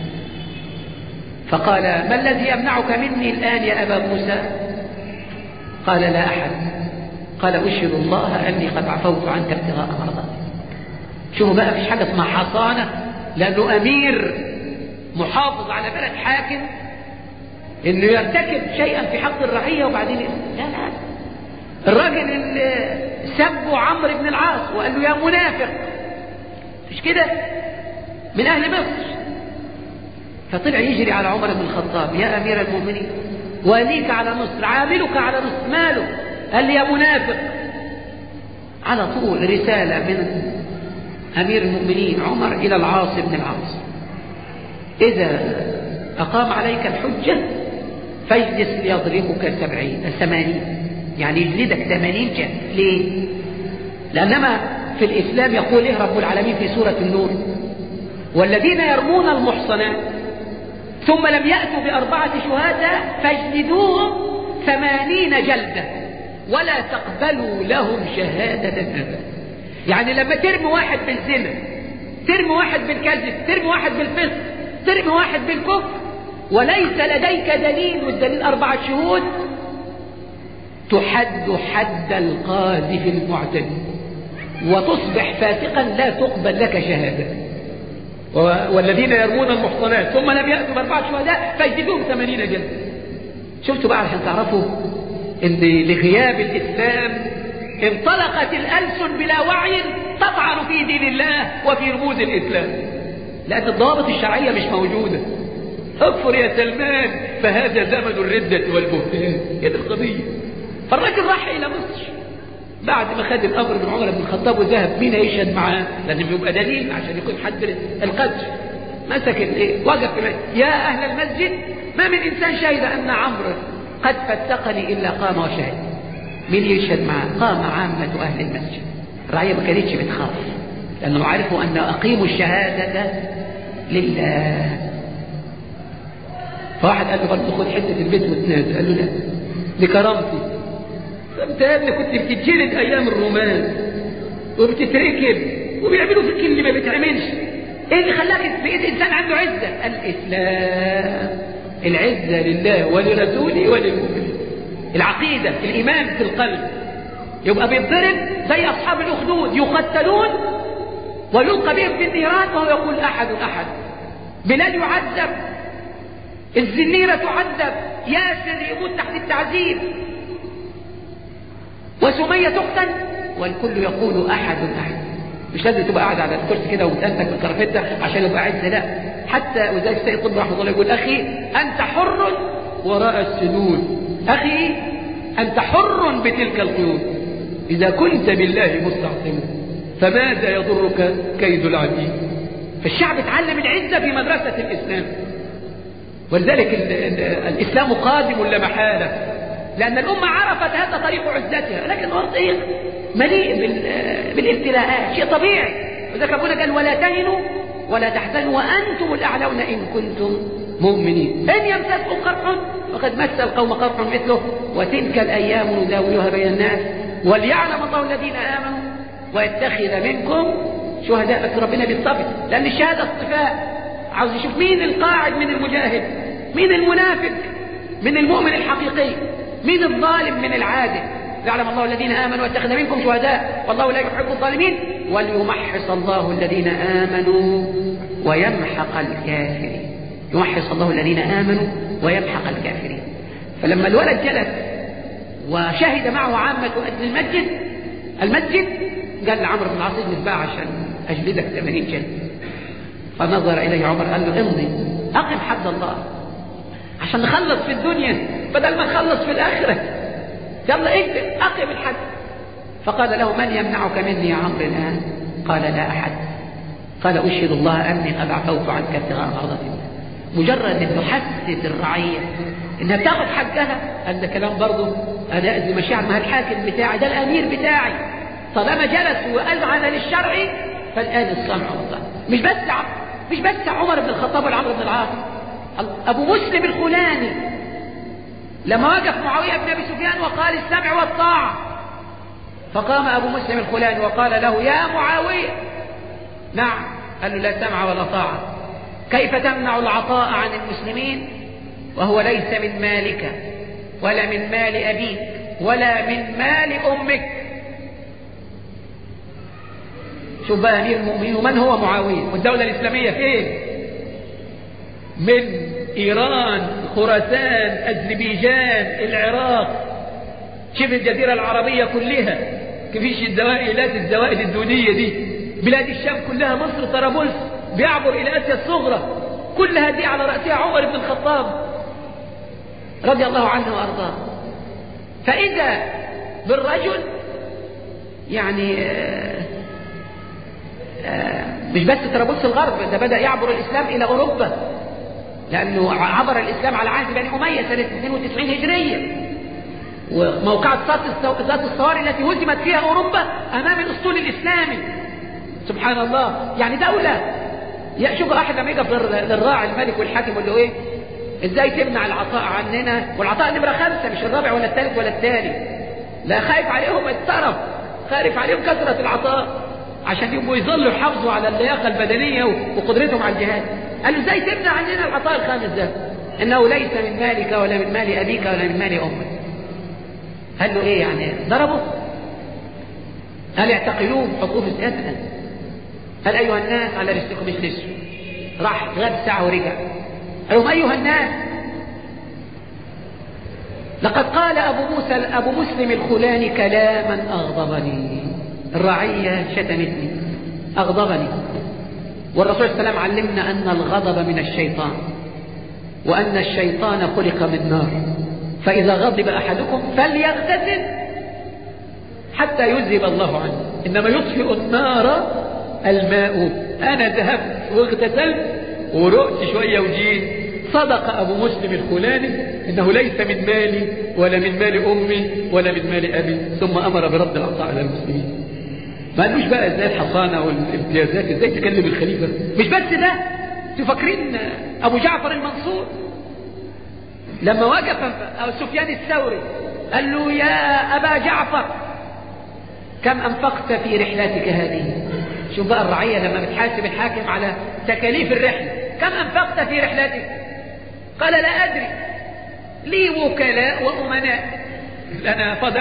فقال: ما الذي يمنعك مني الآن يا أبا موسى؟ قال: لا أحد. قال: أشهد الله أني قد عفوت عنك ابتغاء مرضاتك. شوفوا بقى، فيش حاجة اسمها حصانة، لأنه أمير محافظ على بلد حاكم إنه يرتكب شيئا في حق الرعية وبعدين لا. الراجل اللي سبوا عمرو بن العاص وقال له: يا منافق، مش كده، من أهل مصر. فطلع يجري على عمر بن الخطاب: يا أمير المؤمنين، واليك على مصر، عاملك على مصر، ماله؟ قال لي: يا منافق. على طول رسالة من أمير المؤمنين عمر إلى العاص بن العاص: إذا أقام عليك الحجة فاجلس ليضربك 80، يعني يجلدك 80 جلد. ليه؟ لأنما في الإسلام يقول إيه رب العالمين في سورة النور: والذين يرمون المحصنات ثم لم يأتوا ب4 شهداء فاجلدوهم 80 جلدة ولا تقبلوا لهم شهادة أبدا. يعني لما ترمي واحد بالزنا، ترمي واحد بالكذب، ترمي واحد بالفسق، ترمي واحد بالكفر، وليس لديك دليل، والدليل 4 شهود، تحد حد القاذف المعتدي وتصبح فاسقا لا تقبل لك شهادة. والذين يرمون المحصنات ثم لم يأتوا ب4 شهداء فاجلدوهم 80 جلدة. شفتوا بقى عشان تعرفوا ان لغياب الإسلام انطلقت الألسن بلا وعي تطعن في دين الله وفي رموز الإسلام، لأن الضوابط الشرعية مش موجودة. اكفر يا سلمان فهذا زمن الردة والبهتان. هي دي القضية. فالراجل راح إلى مصر بعد ما خد الأمر من عمر بن الخطاب وذهب. مين يشهد معاه؟ لازم يبقى دليل عشان يكون حد القدر. مسك وقف يا أهل المسجد، ما من إنسان شهد أن عمرو قد فسقني إلا قام وشهد. مين يشهد معاه؟ قام عامة أهل المسجد. الرعية ما كانتش بتخاف، لأنهم عرفوا أن أقيموا الشهادة لله. فواحد قال له: برضه خد حتة البيت وتنادى. قال له: لا، لكرامتي. انت يا ابني كنت بتتجلد ايام الرومان وبتتركب وبيعملوا فيك اللي ما بيتعملش. ايه اللي خلاك بقيت انسان عنده عزه؟ الاسلام. العزه لله ولرسوله وللمؤمنين. العقيده، الايمان في القلب. يبقى بيتضرب زي اصحاب الاخدود، يقتلون ويلقى بهم في النيران وهو يقول: احد احد. بلال يعذب، الزنيره تعذب، ياسر يموت تحت التعذيب، وسمية تقتل، والكل يقول: أحد أحد. مش لازم تبقى قاعد على الكرسي كده ومتأنتك بالكرافتة عشان يبقى عزة، لا. حتى وذلك السيد قطب رحمه الله يقول: أخي أنت حر وراء السدود، أخي أنت حر بتلك القيود. إذا كنت بالله مستعصما فماذا يضرك كيد العديد. فالشعب اتعلم العزة في مدرسة الإسلام، ولذلك الإسلام قادم لا محالة، لأن الأمة عرفت هذا طريق عزتها، لكن الطريق مليء بالابتلاءات، شيء طبيعي. وذلك ربنا قال ولا تهنوا ولا تحزنوا وأنتم الأعلون إن كنتم مؤمنين. إن يمسسكم قرح فقد مس القوم قرح مثله وتلك الأيام نداولها بين الناس وليعلم الله الذين آمنوا ويتخذ منكم شهداء. بس ربنا بيصطفي، لأن الشهادة اصطفاء، عاوز يشوف مين القاعد من المجاهد، مين المنافق من المؤمن الحقيقي، مين الظالم من العادل. يعلم الله الذين آمنوا ويتخذ منكم شهداء والله لا يحب الظالمين وليمحص الله الذين آمنوا ويمحق الكافرين. يمحص الله الذين آمنوا ويمحق الكافرين. فلما الولد جلس وشهد معه عامة المسجد قال لعمرو بن العاص اجلس بقى عشان أجلدك 80 جلد. فنظر إليه عمر قال له امضي أقم حد الله عشان نخلص في الدنيا بدل ما نخلص في الآخرة، يلا أقم الحد. فقال له من يمنعك مني يا عمرو الآن؟ قال لا أحد. قال أشهد الله أني قد عفوت عنك ابتغاء مرضات الله. مجرد أن تحسس الرعية إنها تاخذ حقها، هذا كلام برضه أنا أذي مشاعر، ما الحاكم بتاعي ده الأمير بتاعي، طالما جلس وأذعن للشرع فالآن السمع والطاعة. مش بس عمر بن الخطاب والعمرو بن العاص، أبو مسلم الخولاني لما وقف معاوية بن أبي سفيان وقال السمع والطاعة، فقام أبو مسلم الخولاني وقال له يا معاوية نعم. قال له لا سمع ولا طاعة. كيف تمنع العطاء عن المسلمين وهو ليس من مالك ولا من مال أبيك ولا من مال أمك؟ شوف بقى أمير المؤمنين ومن هو معاوية، والدولة الإسلامية فين؟ من إيران، خراسان، أذربيجان، العراق، شبه الجزيرة العربية كلها، كيفيش الزوائد الدودية دي، بلاد الشام كلها، مصر، طرابلس، بيعبر إلى آسيا الصغرى، كل هذه على رأسها عمر بن الخطاب رضي الله عنه وأرضاه. فإذا بالرجل يعني مش بس طرابلس الغرب، ده بدأ يعبر الإسلام إلى أوروبا، لأنه عبر الإسلام على عهد بني أمية سنة 92 هجرية، وموقعة ذات الصواري التي هزمت فيها أوروبا أمام الأسطول الإسلامي. سبحان الله، يعني دولة. شوف أحد لما يقف للراعي الملك والحاكم يقول له إيه؟ إزاي تمنع العطاء عننا؟ والعطاء نمرة 5 مش الرابع ولا الثالث ولا الثاني، لا، خايف عليهم الطرف، خايف عليهم كثرة العطاء عشان يبقوا يظلوا يحافظوا على اللياقة البدنية وقدرتهم على الجهاد. قال له إزاي تمنع عننا العطاء الخامس ده؟ إنه ليس من مالك ولا من مال أبيك ولا من مال أمك. قال له إيه يعني؟ ضربه؟ قال اعتقلوه حطوه في السجن. قال أيها الناس على رزقكم اجلسوا. راح غاب ساعة ورجع. قال لهم أيها الناس لقد قال أبو مسلم الخولاني كلاما أغضبني، الرعية شتمتني أغضبني، والرسول صلى الله عليه وسلم علمنا أن الغضب من الشيطان وأن الشيطان خلق من نار، فإذا غضب أحدكم فليغتسل حتى يذهب الله عنه، إنما يطفئ النار الماء. أنا ذهبت واغتسلت ورقت شوية وجيت. صدق أبو مسلم الخولاني إنه ليس من مالي ولا من مال أمي ولا من مال أبي، ثم أمر برد العطاء على المسلمين. ما قالوش بقى ازاي الحصانة والامتيازات، ازاي تكلم الخليفة. مش بس ده، تفكرين أبو جعفر المنصور لما وقف سفيان الثوري قال له يا أبا جعفر كم أنفقت في رحلتك هذه؟ شوف بقى الرعية لما بتحاسب الحاكم على تكاليف الرحلة، كم أنفقت في رحلتك؟ قال لا أدري، لي وكلاء وأمناء، أنا فاضي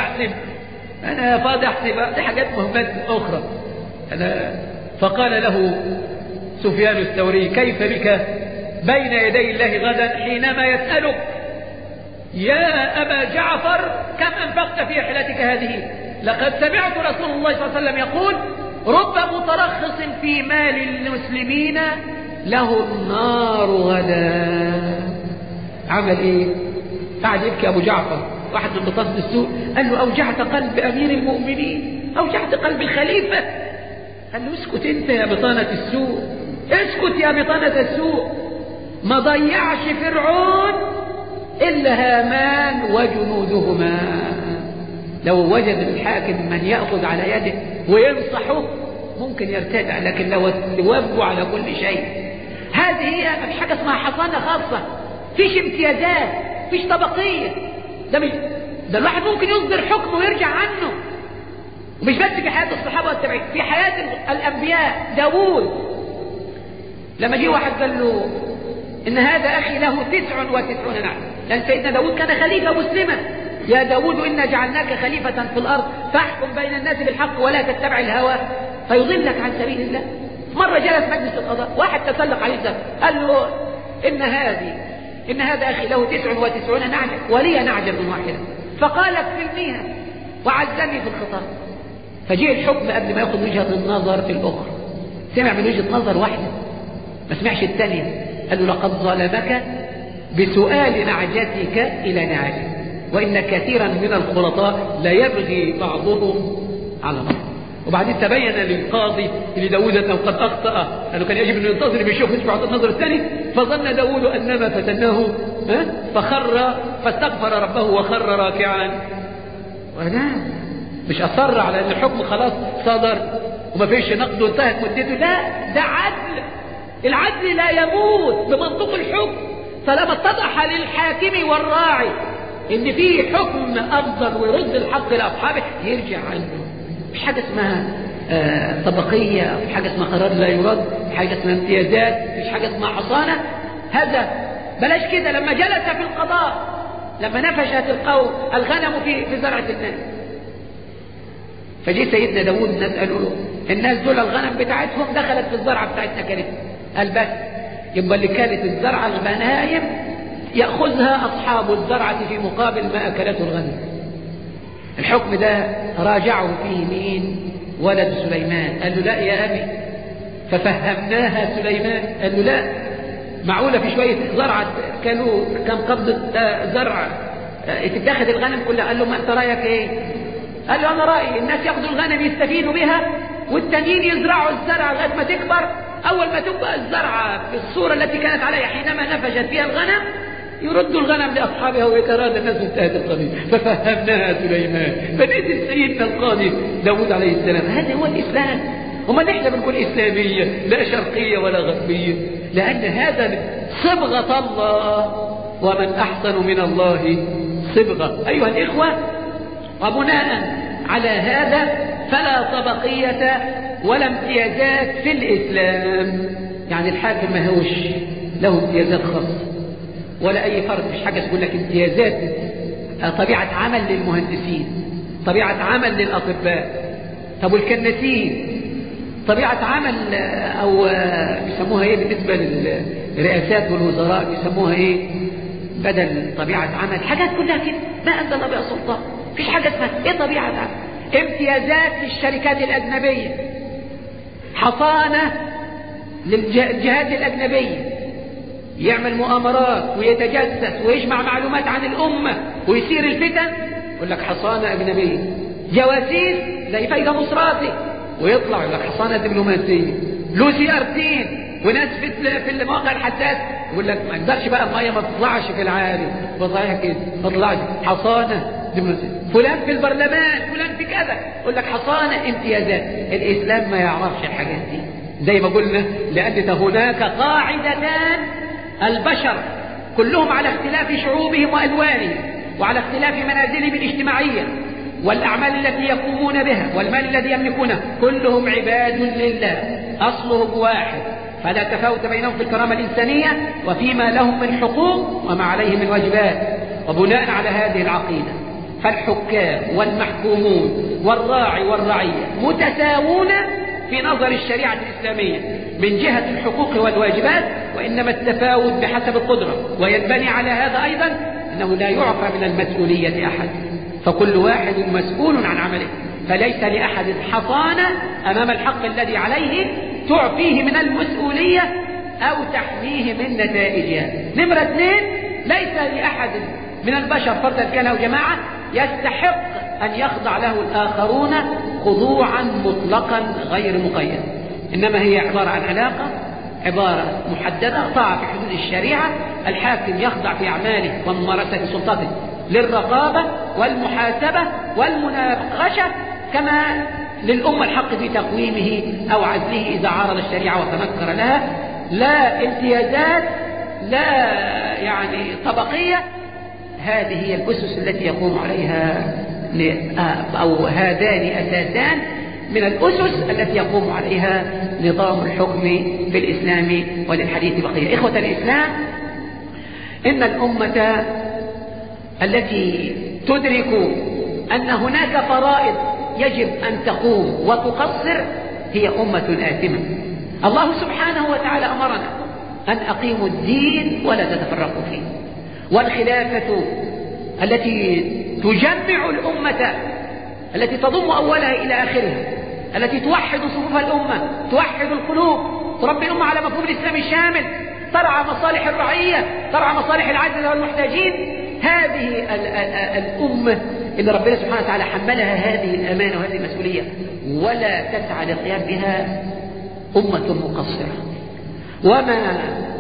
أحسب دي حاجات مهمات أخرى. فقال له سفيان الثوري كيف بك بين يدي الله غدا حينما يسألك يا أبا جعفر كم أنفقت في رحلتك هذه؟ لقد سمعت رسول الله صلى الله عليه وسلم يقول رب مترخص في مال المسلمين له النار غدا. عمل ايه؟ قاعد يبكي ابو جعفر واحد من بطانة السوق قال له أوجعت قلب أمير المؤمنين، أوجعت قلب الخليفة. قال له اسكت انت يا بطانة السوق، اسكت يا بطانة السوق، ما ضيعش فرعون إلا هامان وجنودهما. لو وجد الحاكم من يأخذ على يده وينصحه ممكن يرتدع، لكن لو توافقوا على كل شيء. هذه هي مفيش حاجة اسمها حصانة خاصة، فيش امتيازات، فيش طبقية. ده الواحد ممكن يصدر حكم ويرجع عنه. ومش بس في حياة الصحابة والتابعين، في حياة الأنبياء. داوود لما جه واحد قال له إن هذا أخي له 99 نعم، لأن سيدنا داوود كان خليفة مسلما. يا داوود إنا جعلناك خليفة في الأرض فاحكم بين الناس بالحق ولا تتبع الهوى فيضلك عن سبيل الله. مرة جلس مجلس القضاء، واحد تسلق عليه الزمن قال له إن هذا أخي له 99 نعجة ولي نعجة واحدة، فقال اكفلنيها وعزني في الخطاب. فجاء الحكم قبل ما ياخذ وجهة النظر في الأخرى، سمع من وجهة نظر واحدة ما سمعش الثانية. قال له لقد ظلمك بسؤال نعجتك إلى نعجه، وإن كثيرا من الخلطاء لا يبغي بعضهم على بعض. وبعدين تبين للقاضي لداود أنه قد أخطأ، أنه كان يجب أن ينتظر بيشوف وجهة النظر الثاني. فظن داود أنما فتناه فاستغفر ربه وخر راكعا ونام. مش أصر على أن الحكم خلاص صدر وما فيش نقد وانتهت مدته، لا، ده عدل. العدل لا يموت بمنطق الحكم. فلما اتضح للحاكم والراعي ان فيه حكم افضل ويرد الحق لاصحابه يرجع عنه. مش حاجه اسمها طبقيه، مش حاجه اسمها قرار لا يرد، مش حاجه اسمها امتيازات، مش حاجه اسمها حصانه. هذا بلاش كده. لما جلس في القضاء، لما نفشت الغنم في زرعه الناس، فجي سيدنا داود الناس قالوا له الناس دول الغنم بتاعتهم دخلت في الزرعه بتاعتنا كانت. قال بس يبقى اللي كانت الزرعه الغنايم يأخذها أصحاب الزرعة في مقابل ما أكلته الغنم. الحكم ده راجعه فيه مين؟ ولد سليمان. قال له لا يا أبي، ففهمناها سليمان. قال له لا، معقولة في شوية زرعة كانوا كم قبضة زرع تتاخد الغنم كلها؟ قال له ما أنت رأيك إيه؟ قال له أنا رأيي الناس يأخذوا الغنم يستفيدوا بها والتانيين يزرعوا الزرعة لغاية ما تكبر. أول ما تبقى الزرعة بالصورة التي كانت عليها حينما نفجت فيها الغنم يردوا الغنم لأصحابها ويتراد الناس انتهت القضية. ففهمناها سليمان. فنزل سيدنا القاضي داود عليه السلام. هذا هو الإسلام. وما نحن بنقول إسلامية لا شرقية ولا غربية، لأن هذا صبغة الله، ومن أحسن من الله صبغة. أيها الإخوة، وبناء على هذا فلا طبقية ولا امتيازات في الإسلام. يعني الحاكم ما هوش له امتيازات خاصة ولا أي فرد. مش حاجة تقول لك امتيازات طبيعة عمل للمهندسين، طبيعة عمل للأطباء. طب والكناسين طبيعة عمل أو بيسموها إيه بالنسبة للرئاسات والوزراء؟ بيسموها إيه بدل طبيعة عمل؟ حاجات كلها كده ما أنزل الله بها سلطان. مفيش حاجة اسمها إيه طبيعة عمل. امتيازات للشركات الأجنبية، حصانة للجهات الأجنبية، يعمل مؤامرات ويتجسس ويجمع معلومات عن الأمة ويثير الفتن، يقول لك حصانة أجنبية. جواسيس زي فايدة مصراتي ويطلع يقول لك حصانة دبلوماسية. لوسي أرتين وناس في المواقع الحساس يقول لك ما يقدرش بقى المية ما تطلعش في العالم، وصحيح كده ما تطلعش، حصانة دبلوماسية. فلان في البرلمان، فلان في كذا، يقول لك حصانة امتيازات. الإسلام ما يعرفش الحاجات دي زي ما قلنا، لأن هناك قاعدتان البشر كلهم على اختلاف شعوبهم وألوانهم وعلى اختلاف منازلهم الاجتماعية والأعمال التي يقومون بها والمال الذي يملكونه، كلهم عباد لله، أصلهم واحد، فلا تفاوت بينهم في الكرامة الإنسانية وفيما لهم من حقوق وما عليهم من واجبات. وبناء على هذه العقيدة فالحكام والمحكومون والراعي والرعية متساوون في نظر الشريعة الإسلامية من جهة الحقوق والواجبات، وإنما التفاوت بحسب القدرة. وينبني على هذا أيضا أنه لا يعفى من المسؤولية أحد، فكل واحد مسؤول عن عمله، فليس لأحد حصانة أمام الحق الذي عليه تعفيه من المسؤولية أو تحميه من نتائجها. نمرة 2، ليس لأحد من البشر فردا كان أو جماعة يستحق أن يخضع له الآخرون خضوعا مطلقا غير مقيد، إنما هي عبارة عن علاقة، عبارة محددة طاعة في حدود الشريعة. الحاكم يخضع في أعماله وممارسة سلطته للرقابة والمحاسبة والمناقشة، كما للأمة الحق في تقويمه أو عزله إذا عارض الشريعة وتنكر لها. لا امتيازات، لا يعني طبقية. هذه هي الأسس التي يقوم عليها، أو هذان أساسان من الأسس التي يقوم عليها نظام الحكم في الإسلام. وللحديث بقية. إخوة الإسلام، إن الأمة التي تدرك أن هناك فرائض يجب أن تقوم وتقصر هي أمة آثمة. الله سبحانه وتعالى أمرنا أن أقيموا الدين ولا تتفرقوا فيه. والخلافة التي تجمع الأمة، التي تضم أولها إلى آخرها، التي توحد صفوف الأمة، توحد القلوب، تربي الأمة على مفهوم الإسلام الشامل، ترعى مصالح الرعية، ترعى مصالح العاجزة والمحتاجين. هذه الأمة اللي ربنا سبحانه وتعالى حملها هذه الأمانة وهذه المسؤولية ولا تسعى للقيام بها، أمة مقصرة. وما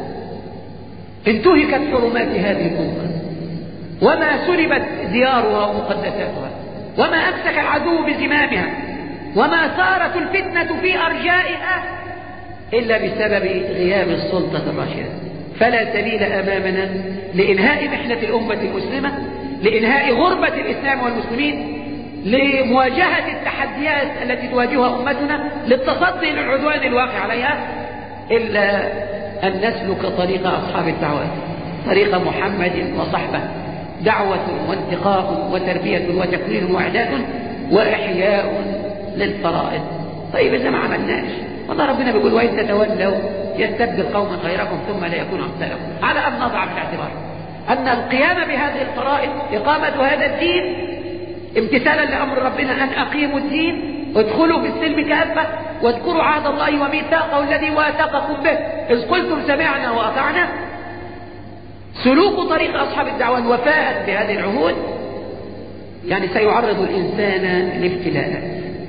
انتهكت حرمات هذه الأمة، وما سلبت ديارها ومقدساتها، وما أمسك العدو بزمامها، وما صارت الفتنة في أرجائها إلا بسبب غياب السلطة الراشدة. فلا سبيل أمامنا لإنهاء محنة الأمة المسلمة، لإنهاء غربة الإسلام والمسلمين، لمواجهة التحديات التي تواجهها أمتنا، للتصدي للعدوان الواقع عليها، إلا أن نسلك طريق أصحاب الدعوات، طريق محمد وصحبه، دعوة وانتقاء وتربية وتكوين وإعداد وإحياء للفرائض. طيب إذا ما عملناش، والله ربنا بيقول وإن تتولوا يستبدل قوما غيركم ثم لا يكونوا أمثالكم. على أن نضع في الاعتبار أن القيام بهذه الفرائض، إقامة هذا الدين، امتثالا لأمر ربنا أن أقيموا الدين وادخلوا في السلم كافة، واذكروا عهد الله وميثاقه الذي واثقكم به إذ قلتم سمعنا وأطعنا. سلوك طريق أصحاب الدعوة وفاء بهذه العهود يعني سيعرض الإنسان لابتلاءات،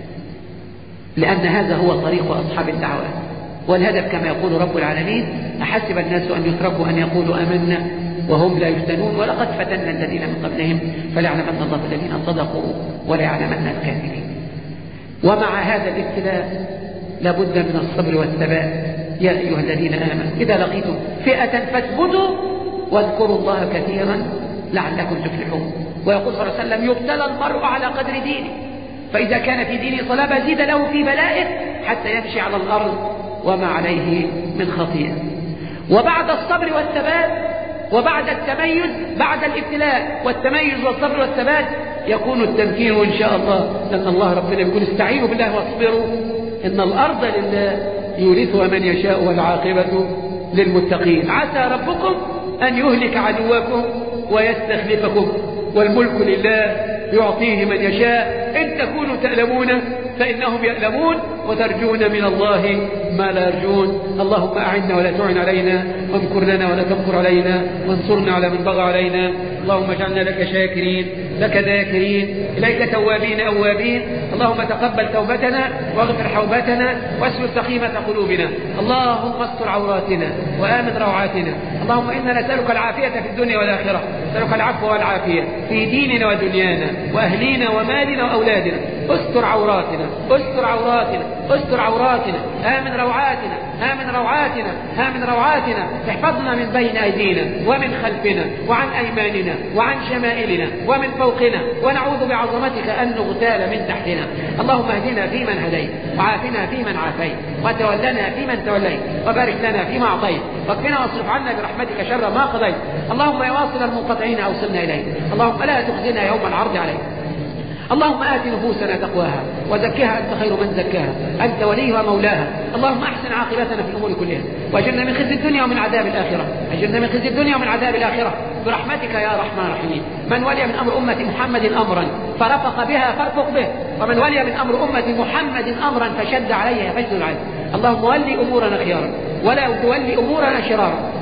لأن هذا هو طريق أصحاب الدعوة. والهدف كما يقول رب العالمين: أحسب الناس أن يتركوا أن يقولوا آمنا وهم لا يفتنون ولقد فتنا الذين من قبلهم فليعلمن الله الذين صدقوا وليعلمن الكاذبين. ومع هذا الابتلاء لابد من الصبر والثبات. يا أيها الذين آمنوا إذا لقيتم فئة فاثبتوا واذكروا الله كثيرا لعلكم تفلحون. ويقول صلى الله عليه وسلم: يبتلى المرء على قدر دينه، فإذا كان في دينه صلابة زيد له في بلائه حتى يمشي على الأرض وما عليه من خطيئة. وبعد الصبر والثبات وبعد التميز، بعد الابتلاء والتميز والصبر والثبات يكون التمكين إن شاء الله، لأن الله ربنا يقول: استعينوا بالله واصبروا إن الأرض لله يورثها من يشاء والعاقبة للمتقين. عسى ربكم أن يهلك عدوكم ويستخلفكم والملك لله يعطيه من يشاء إن تكونوا تألمون فإنهم يألمون وترجون من الله ما لا يرجون. اللهم أعنا ولا تعن علينا، وامكر لنا ولا تمكر علينا، وانصرنا على من بغى علينا. اللهم اجعلنا لك شاكرين، لك ذاكرين، إليك توابين أوابين. اللهم تقبل توبتنا واغفر حوبتنا واسلل سخيمة قلوبنا. اللهم استر عوراتنا وآمن روعاتنا. اللهم إنا نسألك العافية في الدنيا والآخرة، نسألك العفو والعافية في ديننا ودنيانا وأهلينا ومالنا وأولادنا. استر عوراتنا، استر عوراتنا، استر عوراتنا، آمن روعاتنا، آمن روعاتنا، آمن روعاتنا. احفظنا من بين أيدينا ومن خلفنا وعن أيماننا وعن شمائلنا ومن فوقنا، ونعوذ بعظمتك أن نغتال من تحتنا. اللهم اهدنا فيمن هديت، وعافنا فيمن عافيت، وتولنا فيمن توليت، وبارك لنا فيما أعطيت، واكفنا واصرف عنا برحمتك شر ما قضيت. اللهم يا واصل المنقطعين أوصلنا إليك. اللهم لا تخزنا يوم العرض عليك. اللهم آت نفوسنا تقواها وزكها أنت خير من زكاها، أنت وليها ومولاها. اللهم أحسن عاقبتنا في الأمور كلها، وأجرنا من خزي الدنيا ومن عذاب الآخرة، أجرنا من خزي الدنيا ومن عذاب الآخرة برحمتك يا رحمن الرحيم. من ولي من أمر أمة محمد أمرا فرفق بها فارفق به، ومن ولي من أمر أمة محمد أمرا فشد عليها فاجزل عنه. اللهم ولي أمورنا خيارا ولا تولي أمورنا شرارا،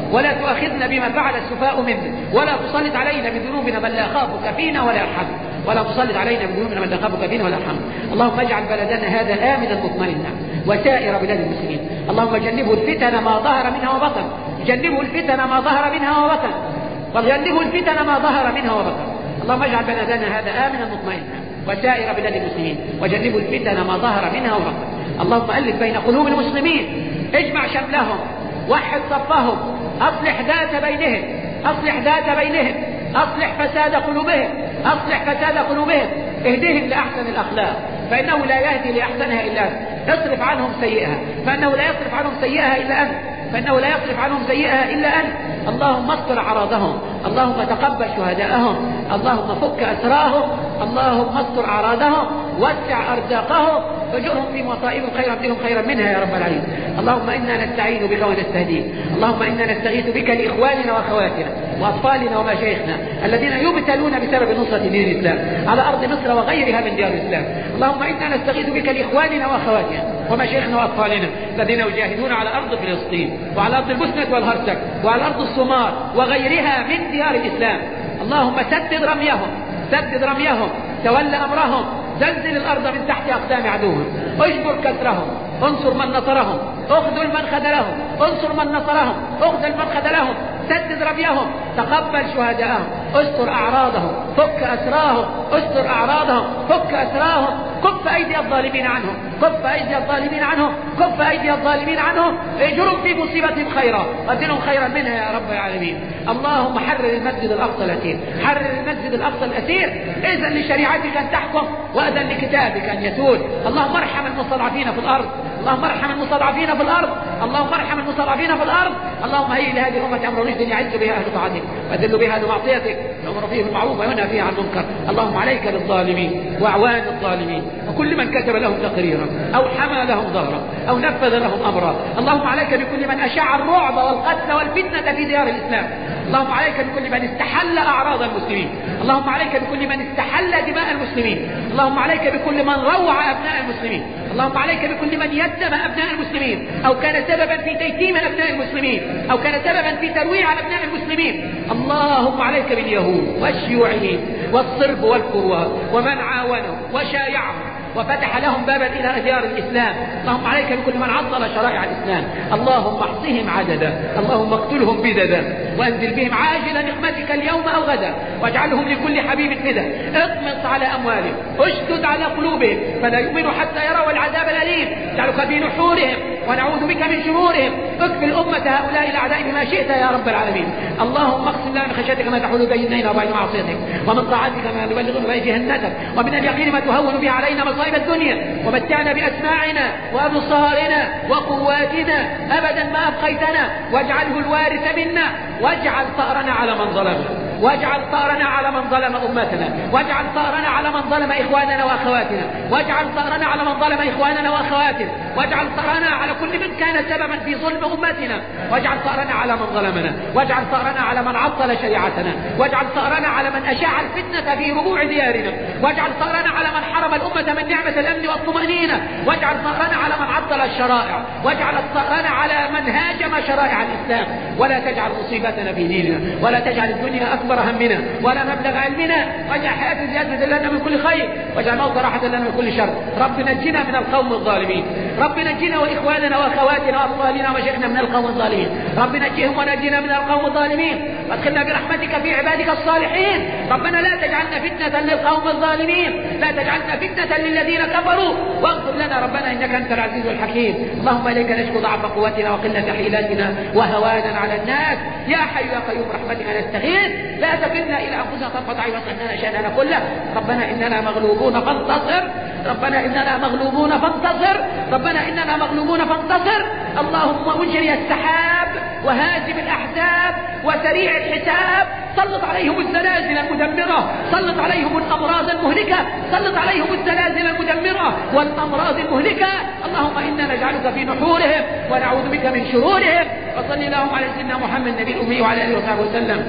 ولا تؤاخذنا بما فعل السفهاء منا، ولا تسلط علينا من ذنوبنا من لا يخافك فينا ولا يرحمنا، ولا تسلط علينا من ذنوبنا من لا يخافك فينا ولا يرحمنا. اللهم اجعل بلدنا هذا آمنا مطمئنا وسائر بلاد المسلمين. اللهم جنبه الفتن ما ظهر منها وبطن، جنبه الفتن ما ظهر منها وبطن، وجنبه الفتن ما ظهر منها وبطن. اللهم اجعل بلدنا هذا آمنا مطمئنا وسائر بلاد المسلمين، وجنبه الفتن ما ظهر منها وبطن. اللهم ألف بين قلوب المسلمين، اجمع شملهم، وحد صفهم، أصلح ذات بينهم، أصلح ذات بينهم، أصلح فساد قلوبهم، أصلح فساد قلوبهم، اهدهم لأحسن الأخلاق فإنه لا يهدي لأحسنها إلا أنت، اصرف عنهم سيئها فإنه لا يصرف عنهم سيئها إلا أنت، فإنه لا يصرف عنهم سيئها إلا أنت. اللهم استر أعراضهم، اللهم تقبل شهداءهم، اللهم فك أسراهم، اللهم استر أعراضهم، وسع أرزاقهم، واجرهم في مصائب خيرا منها يا رب العالمين. اللهم إنا نستعين بك ونستهديك، اللهم إنا نستغيث بك لإخواننا وأخواتنا وأطفالنا ومشايخنا الذين يبتلون بسبب نصرة دين الإسلام على أرض مصر وغيرها من ديار الإسلام. اللهم إنا نستغيث بك لإخواننا وأخواتنا ومشايخنا وأطفالنا الذين يجاهدون على أرض فلسطين وعلى أرض البوسنة والهرسك وعلى أرض الصومال وغيرها من ديار الإسلام. اللهم سدد رميهم، سدد رميهم، تول أمرهم، زلزل الأرض من تحت أقدام عدوهم، اجبر كسرهم، انصر من نصرهم، اخذل من خذلهم، انصر من نصرهم، اخذل من خذلهم، سدد رميهم، تقبل شهداءهم، استر أعراضهم، فك أسراهم، استر أعراضهم، فك أسراهم، كف أيدي الظالمين عنهم، كف أيدي الظالمين عنهم، كف أيدي الظالمين عنهم، اجرهم في مصيبتهم خيرا وادلهم خيرا منها يا رب العالمين. اللهم حرر المسجد الأقصى الأسير، حرر المسجد الأقصى الأسير، إذن لشريعتك أن تحكم وأذن لكتابك أن يسود. اللهم ارحم المستضعفين في الأرض، اللهم ارحم المستضعفين في الأرض، اللهم ارحم المستضعفين في الأرض. اللهم هيئ لهذه الأمة أمر رشد يعز بها أهل طاعتك ويذل بها أهل معصيتك، يأمر فيه بالمعروف وينهى فيه عن المنكر. اللهم عليك بالظالمين وأعوان الظالمين وكل من كتب لهم تقريرا أو حمى لهم ظهرا أو نفذ لهم أمرا. اللهم عليك بكل من أشاع الرعب والقتل والفتنة في ديار الإسلام. اللهم عليك بكل من استحل أعراض المسلمين، اللهم عليك بكل من استحل دماء المسلمين، اللهم عليك بكل من روع أبناء المسلمين، اللهم عليك بكل من يتم أبناء المسلمين أو كان سببا في تيتيم أبناء المسلمين أو كان سببا في ترويع أبناء المسلمين. اللهم عليك باليهود والشيوعيين والصرب والكروات ومن عاونهم وشايعهم وفتح لهم بابا إلى ديار الإسلام. اللهم عليك بكل من عطل شرائع الإسلام، اللهم احصهم عددا، اللهم اقتلهم بددا، وانزل بهم عاجل نقمتك اليوم أو غدا، واجعلهم لكل حبيب فدا. اطمس على أموالهم، اشدد على قلوبهم فلا يؤمنوا حتى يروا العذاب الأليم، اجعلك في نحورهم ونعوذ بك من شرورهم. اكفل أمة هؤلاء الأعداء بما شئت يا رب العالمين. اللهم اقسم لنا من خشيتك ما تحول بيننا وبين معصيتك، ومن طاعتك ما نبلغنا به جنتك، ومن اليقين ما تهون به علينا مصائب الدنيا، ومتعنا بأسماعنا وأبصارنا وقواتنا أبدا ما أبقيتنا، واجعله الوارث منا، واجعل ثأرنا على من ظلمنا، واجعل ثأرنا على من ظلم أمتنا، واجعل ثأرنا على من ظلم إخواننا وأخواتنا، واجعل ثأرنا على من ظلم إخواننا وأخواتنا، واجعل ثأرنا على كل من كان سببا في ظلم أمتنا، واجعل ثأرنا على من ظلمنا، واجعل ثأرنا على من عطل شريعتنا، واجعل ثأرنا على من أشاع الفتنة في ربوع ديارنا، واجعل ثأرنا على من حرم الأمة من نعمة الأمن والطمأنينة، واجعل ثأرنا على من عطل الشرائع، واجعل ثأرنا على من هاجم شرائع الإسلام. ولا تجعل مصيبتنا في ديننا، ولا تجعل الدنيا أكبر همنا ولا مبلغ علمنا، واجعل حياة زيادة لنا من كل خير، واجعل موت راحة لنا من كل شر. رب نجنا من القوم الظالمين، رب نجنا وإخواننا وأخواتنا وأطفالنا ومشايخنا من القوم الظالمين، رب نجيهم ونجنا من القوم الظالمين، وادخلنا برحمتك في عبادك الصالحين. ربنا لا تجعلنا فتنة للقوم الظالمين، لا تجعلنا فتنة للذين كفروا، واغفر لنا ربنا إنك أنت العزيز الحكيم. اللهم إليك نشكو ضعف قوتنا وقلة حيلاتنا وهوانا على الناس. يا حي يا قيوم برحمتك نستغيث، لا تكلنا إلى أنفسنا طرفة عين واصلح شأننا كله. ربنا إننا مغلوبون فانتصر، ربنا إننا مغلوبون فانتصر، ربنا إننا مغلوبون فانتصر. اللهم مجري السحاب وهازم الأحزاب وسريع الحساب، سلط عليهم الزلازل المدمرة، سلط عليهم الأمراض المهلكة، سلط عليهم الزلازل المدمرة والأمراض المهلكة. اللهم إنا نجعلك في نحورهم ونعوذ بك من شرورهم. وصلي اللهم على سيدنا محمد النبي الأمي وعلى آله وصحبه وسلم.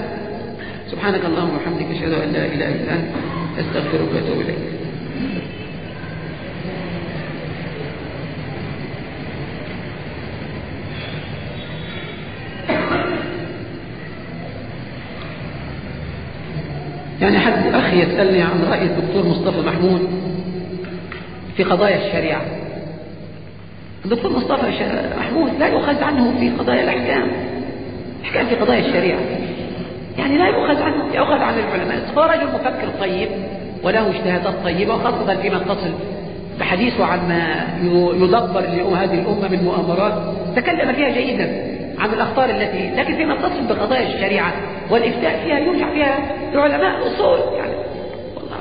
سبحانك اللهم وبحمدك أشهد أن لا إله إلا أنت أستغفرك وأتوب إليك. يعني حد أخي يسألني عن رأي الدكتور مصطفى محمود في قضايا الشريعة. الدكتور مصطفى محمود لا يؤخذ عنه في قضايا الأحكام في قضايا الشريعة، يعني لا يؤخذ عنه، يؤخذ عن العلماء. هو رجل مفكر طيب وله اجتهادات طيبة، وخاصة فيما يتصل بحديثه عن ما يدبر لهذه الأمة من مؤامرات تكلم فيها جيدا عن الأخطار التي، لكن فيما يتصل بقضايا الشريعة والإفتاء فيها يرجع فيها لعلماء الأصول يعني والله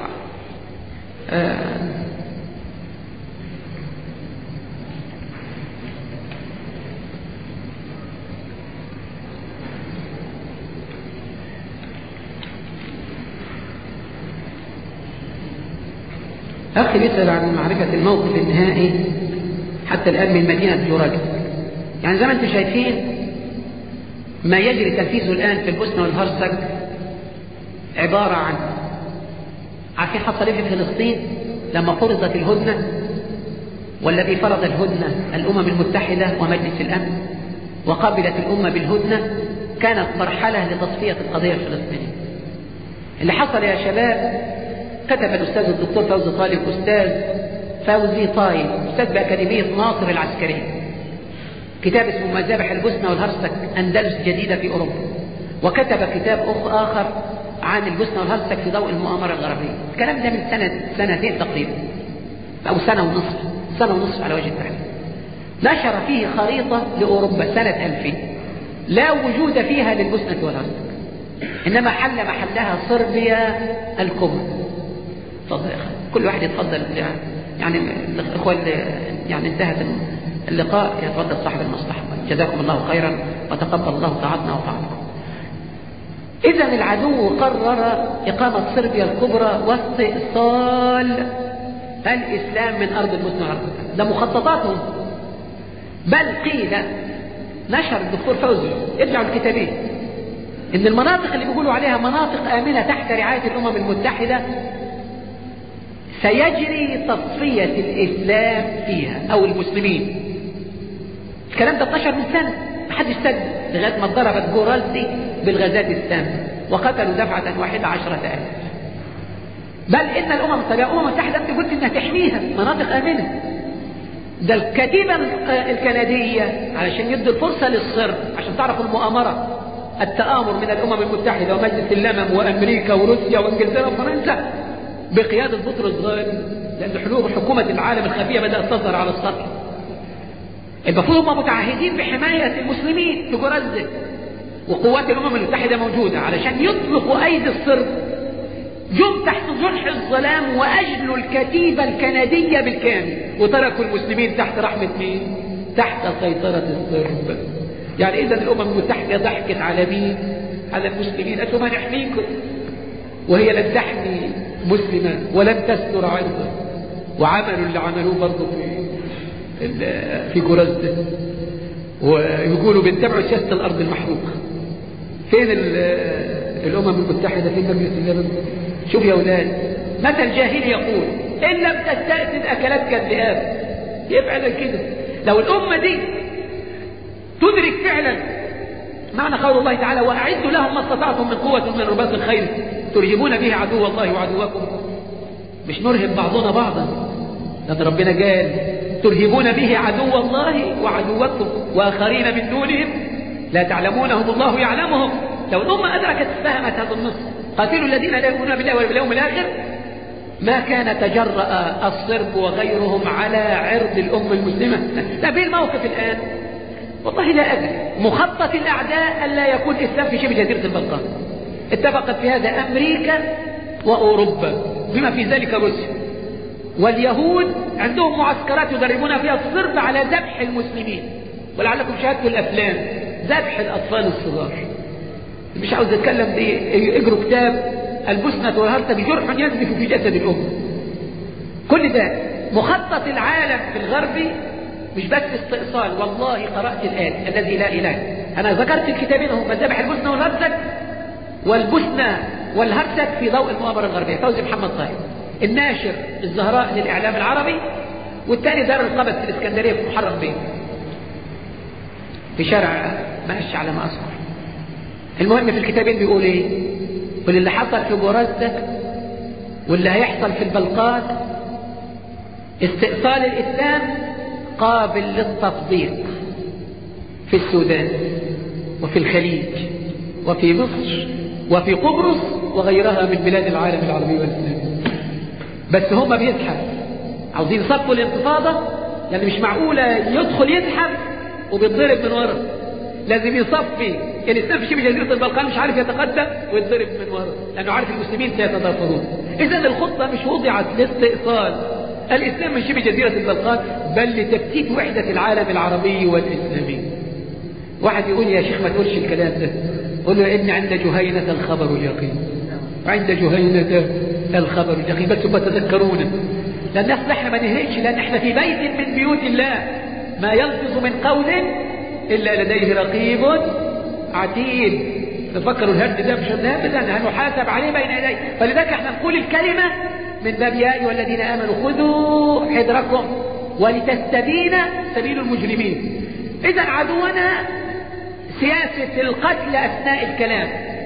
أخي بيسأل عن معرفة الموقف النهائي حتى الآن من مدينة جوراجا. يعني زي ما انتم شايفين ما يجري تنفيذه الآن في البوسنة والهرسك عبارة عن، عارفين حصل ايه في فلسطين لما فرضت الهدنة؟ والذي فرض الهدنة الأمم المتحدة ومجلس الأمن، وقابلت الأمة بالهدنة، كانت مرحلة لتصفية القضية الفلسطينية. اللي حصل يا شباب، كتب الأستاذ الدكتور فوزي طالب، أستاذ فوزي طالب، أستاذ بأكاديمية ناصر العسكرية، كتاب اسمه مذابح البوسنة والهرسك أندلس جديدة في أوروبا، وكتب كتاب آخر عن البوسنة والهرسك في ضوء المؤامرة الغربية. الكلام ده من سنتين تقريبا أو سنة ونصف على وجه التحديد. نشر فيه خريطة لأوروبا سنة 2000 لا وجود فيها للبوسنة والهرسك، إنما حل محلها صربيا الكبرى. تفضل يا أخي، كل واحد يتفضل يعني الأخوة يعني انتهت اللقاء، يتفضل صاحب المصلحة. جزاكم الله خيرا وتقبل الله طاعتنا وطاعتكم. إذن العدو قرر إقامة صربيا الكبرى واستئصال الإسلام من أرض البوسنة والهرسك، ده مخططاتهم. بل قيل، نشر الدكتور فوزي، ارجعوا الكتابين، إن المناطق اللي بيقولوا عليها مناطق آمنة تحت رعاية الأمم المتحدة سيجري تصفية الإسلام فيها أو المسلمين. الكلام ده 12 من سنة، محدش صدق لغاية ما ضربت جورالدي بالغازات السامة وقتلوا دفعة واحدة 10,000. بل إن الأمم المتحدة أنت قلت إنها تحميها مناطق آمنة. ده الكتيبة الكندية علشان يدوا الفرصة للصرب، عشان تعرفوا المؤامرة، التآمر من الأمم المتحدة ومجلس الأمم وأمريكا وروسيا وإنجلترا وفرنسا بقيادة بطرس غالي، لأن حلول حكومة العالم الخفية بدأت تظهر على السطح. المفروض هم متعهدين بحماية المسلمين في غزة، وقوات الأمم المتحدة موجودة علشان يطلقوا أيدي الصرب. جم تحت جنح الظلام وأجلوا الكتيبة الكندية بالكامل، وتركوا المسلمين تحت رحمة مين؟ تحت سيطرة الصرب. يعني إذا الأمم المتحدة ضحكت على مين؟ على المسلمين، أنتم هنحميكم، وهي لن تحمي مسلما ولن تستر عرضه. وعملوا اللي عملوه برضه في غزة، ويقولوا بنتبعوا سياسة الأرض المحروقة. فين الأمم المتحدة؟ في مجلس الأمن؟ شوف يا أولاد، مثل جاهلي يقول إن لم تستأذن أكلتك الذئاب. يفعل كده. لو الأمة دي تدرك فعلا معنى قول الله تعالى وأعدوا لهم ما استطعتم من قوة من رباط الخيل ترهبون به عدو الله وعدوكم، مش نرهب بعضنا بعضا، لأن ربنا قال ترهبون به عدو الله وعدوكم وآخرين من دونهم لا تعلمونهم الله يعلمهم. لو الأمة أدركت فهمت هذا النص، قاتلوا الذين لا يؤمنون بالله واليوم الآخر، ما كان تجرأ الصرب وغيرهم على عرض الأمة المسلمة. لا، في الموقف الآن والله لا أدري. مخطط الأعداء أن لا يكون الإسلام في شبه جزيرة البلقان. اتفقت في هذا أمريكا وأوروبا بما في ذلك روسيا، واليهود عندهم معسكرات يدربون فيها الصرب على ذبح المسلمين. ولعلكم شاهدتوا الأفلام ذبح الأطفال الصغار. مش عاوز أتكلم دي، اجروا كتاب البوسنة والهرسك جرح ينزف في جسد الأمة. كل ده مخطط العالم في الغربي، مش بس استئصال. والله قرأت الآن الذي لا إله، أنا ذكرت الكتابين هم مذابح البوسنة والهرسك والبوسنة والهرسك في ضوء المؤامرة الغربية، فوزي محمد طاهر، الناشر الزهراء للإعلام العربي، والثاني دار القبس في الإسكندرية في محرم بيه في شارع ماشي على ما أذكر. المهم في الكتابين بيقول إيه؟ وللي حصل في جورزة واللي هيحصل في البلقان، استئصال الإسلام قابل للتطبيق في السودان وفي الخليج وفي مصر وفي قبرص وغيرها من بلاد العالم العربي والإسلامي. بس هم بيزحف، عاوزين يصفوا الانتفاضة، يعني مش معقولة يدخل يزحف وبيتضرب من ورا، لازم يصفي الإسلام في شبه جزيرة البلقان، مش عارف يتقدم ويتضرب من ورا لأنه عارف المسلمين سيتضافرون. إذا الخطة مش وضعت لاستئصال الإسلام من شبه جزيرة البلقان، بل لتفتيت وحدة العالم العربي والإسلامي. واحد يقول يا شيخ ما تقولش الكلام ده، قل له إن عند جهينة الخبر اليقين، عند جهينة الخبر اليقين، بس بتذكرونا لأن احنا ما نهيش، لأن احنا في بيت من بيوت الله ما يلفظ من قول إلا لديه رقيب عتيد. تفكروا الهرد ده مش الهرد ده، هنحاسب عليه بين يديه. فلذلك احنا نقول الكلمة من باب يا أيها الذين آمنوا خذوا حذركم ولتستبين سبيل المجرمين. إذا عدونا سياسة القتل أثناء الكلام،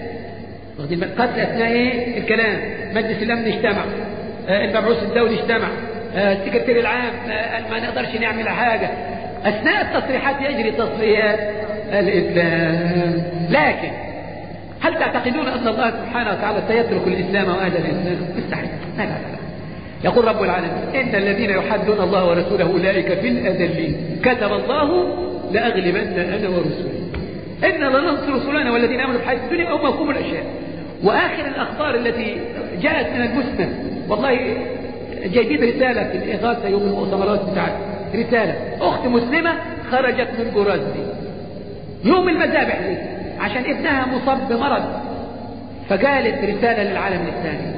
القتل أثناء الكلام. مجلس الأمن اجتمع، المبعوث الدولي اجتمع، السكرتير العام ما نقدرش نعمل حاجة. أثناء التصريحات يجري تصريحات الإسلام. لكن هل تعتقدون أن الله سبحانه وتعالى سيترك الإسلام وأهل الإسلام؟ مستحيل. لا. يقول رب العالمين إن الذين يحدون الله ورسوله أولئك في الأذلين كتب الله لأغلبن أنا ورسولي إن لننصر رسولنا والذين آمنوا في الحياة الدنيا وهم يقوم الأشياء. وآخر الأخبار التي جاءت من المسند، والله جايبين رسالة في الإغاثة يوم المؤتمرات بتاعت رسالة أخت مسلمة خرجت من جورازي يوم المذابح دي عشان ابنها مصاب بمرض، فقالت رسالة للعالم الإسلامي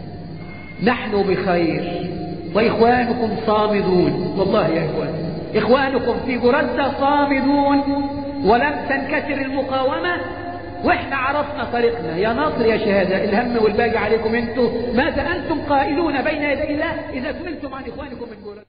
نحن بخير وإخوانكم صامدون. والله يا إخوانكم في جورازة صامدون ولم تنكسر المقاومة، واحنا عرفنا طريقنا يا نصر يا شهادة. الهم والباقي عليكم انتم. ماذا أنتم قائلون بين يدي الله إذا سئلتم عن إخوانكم من جورازة؟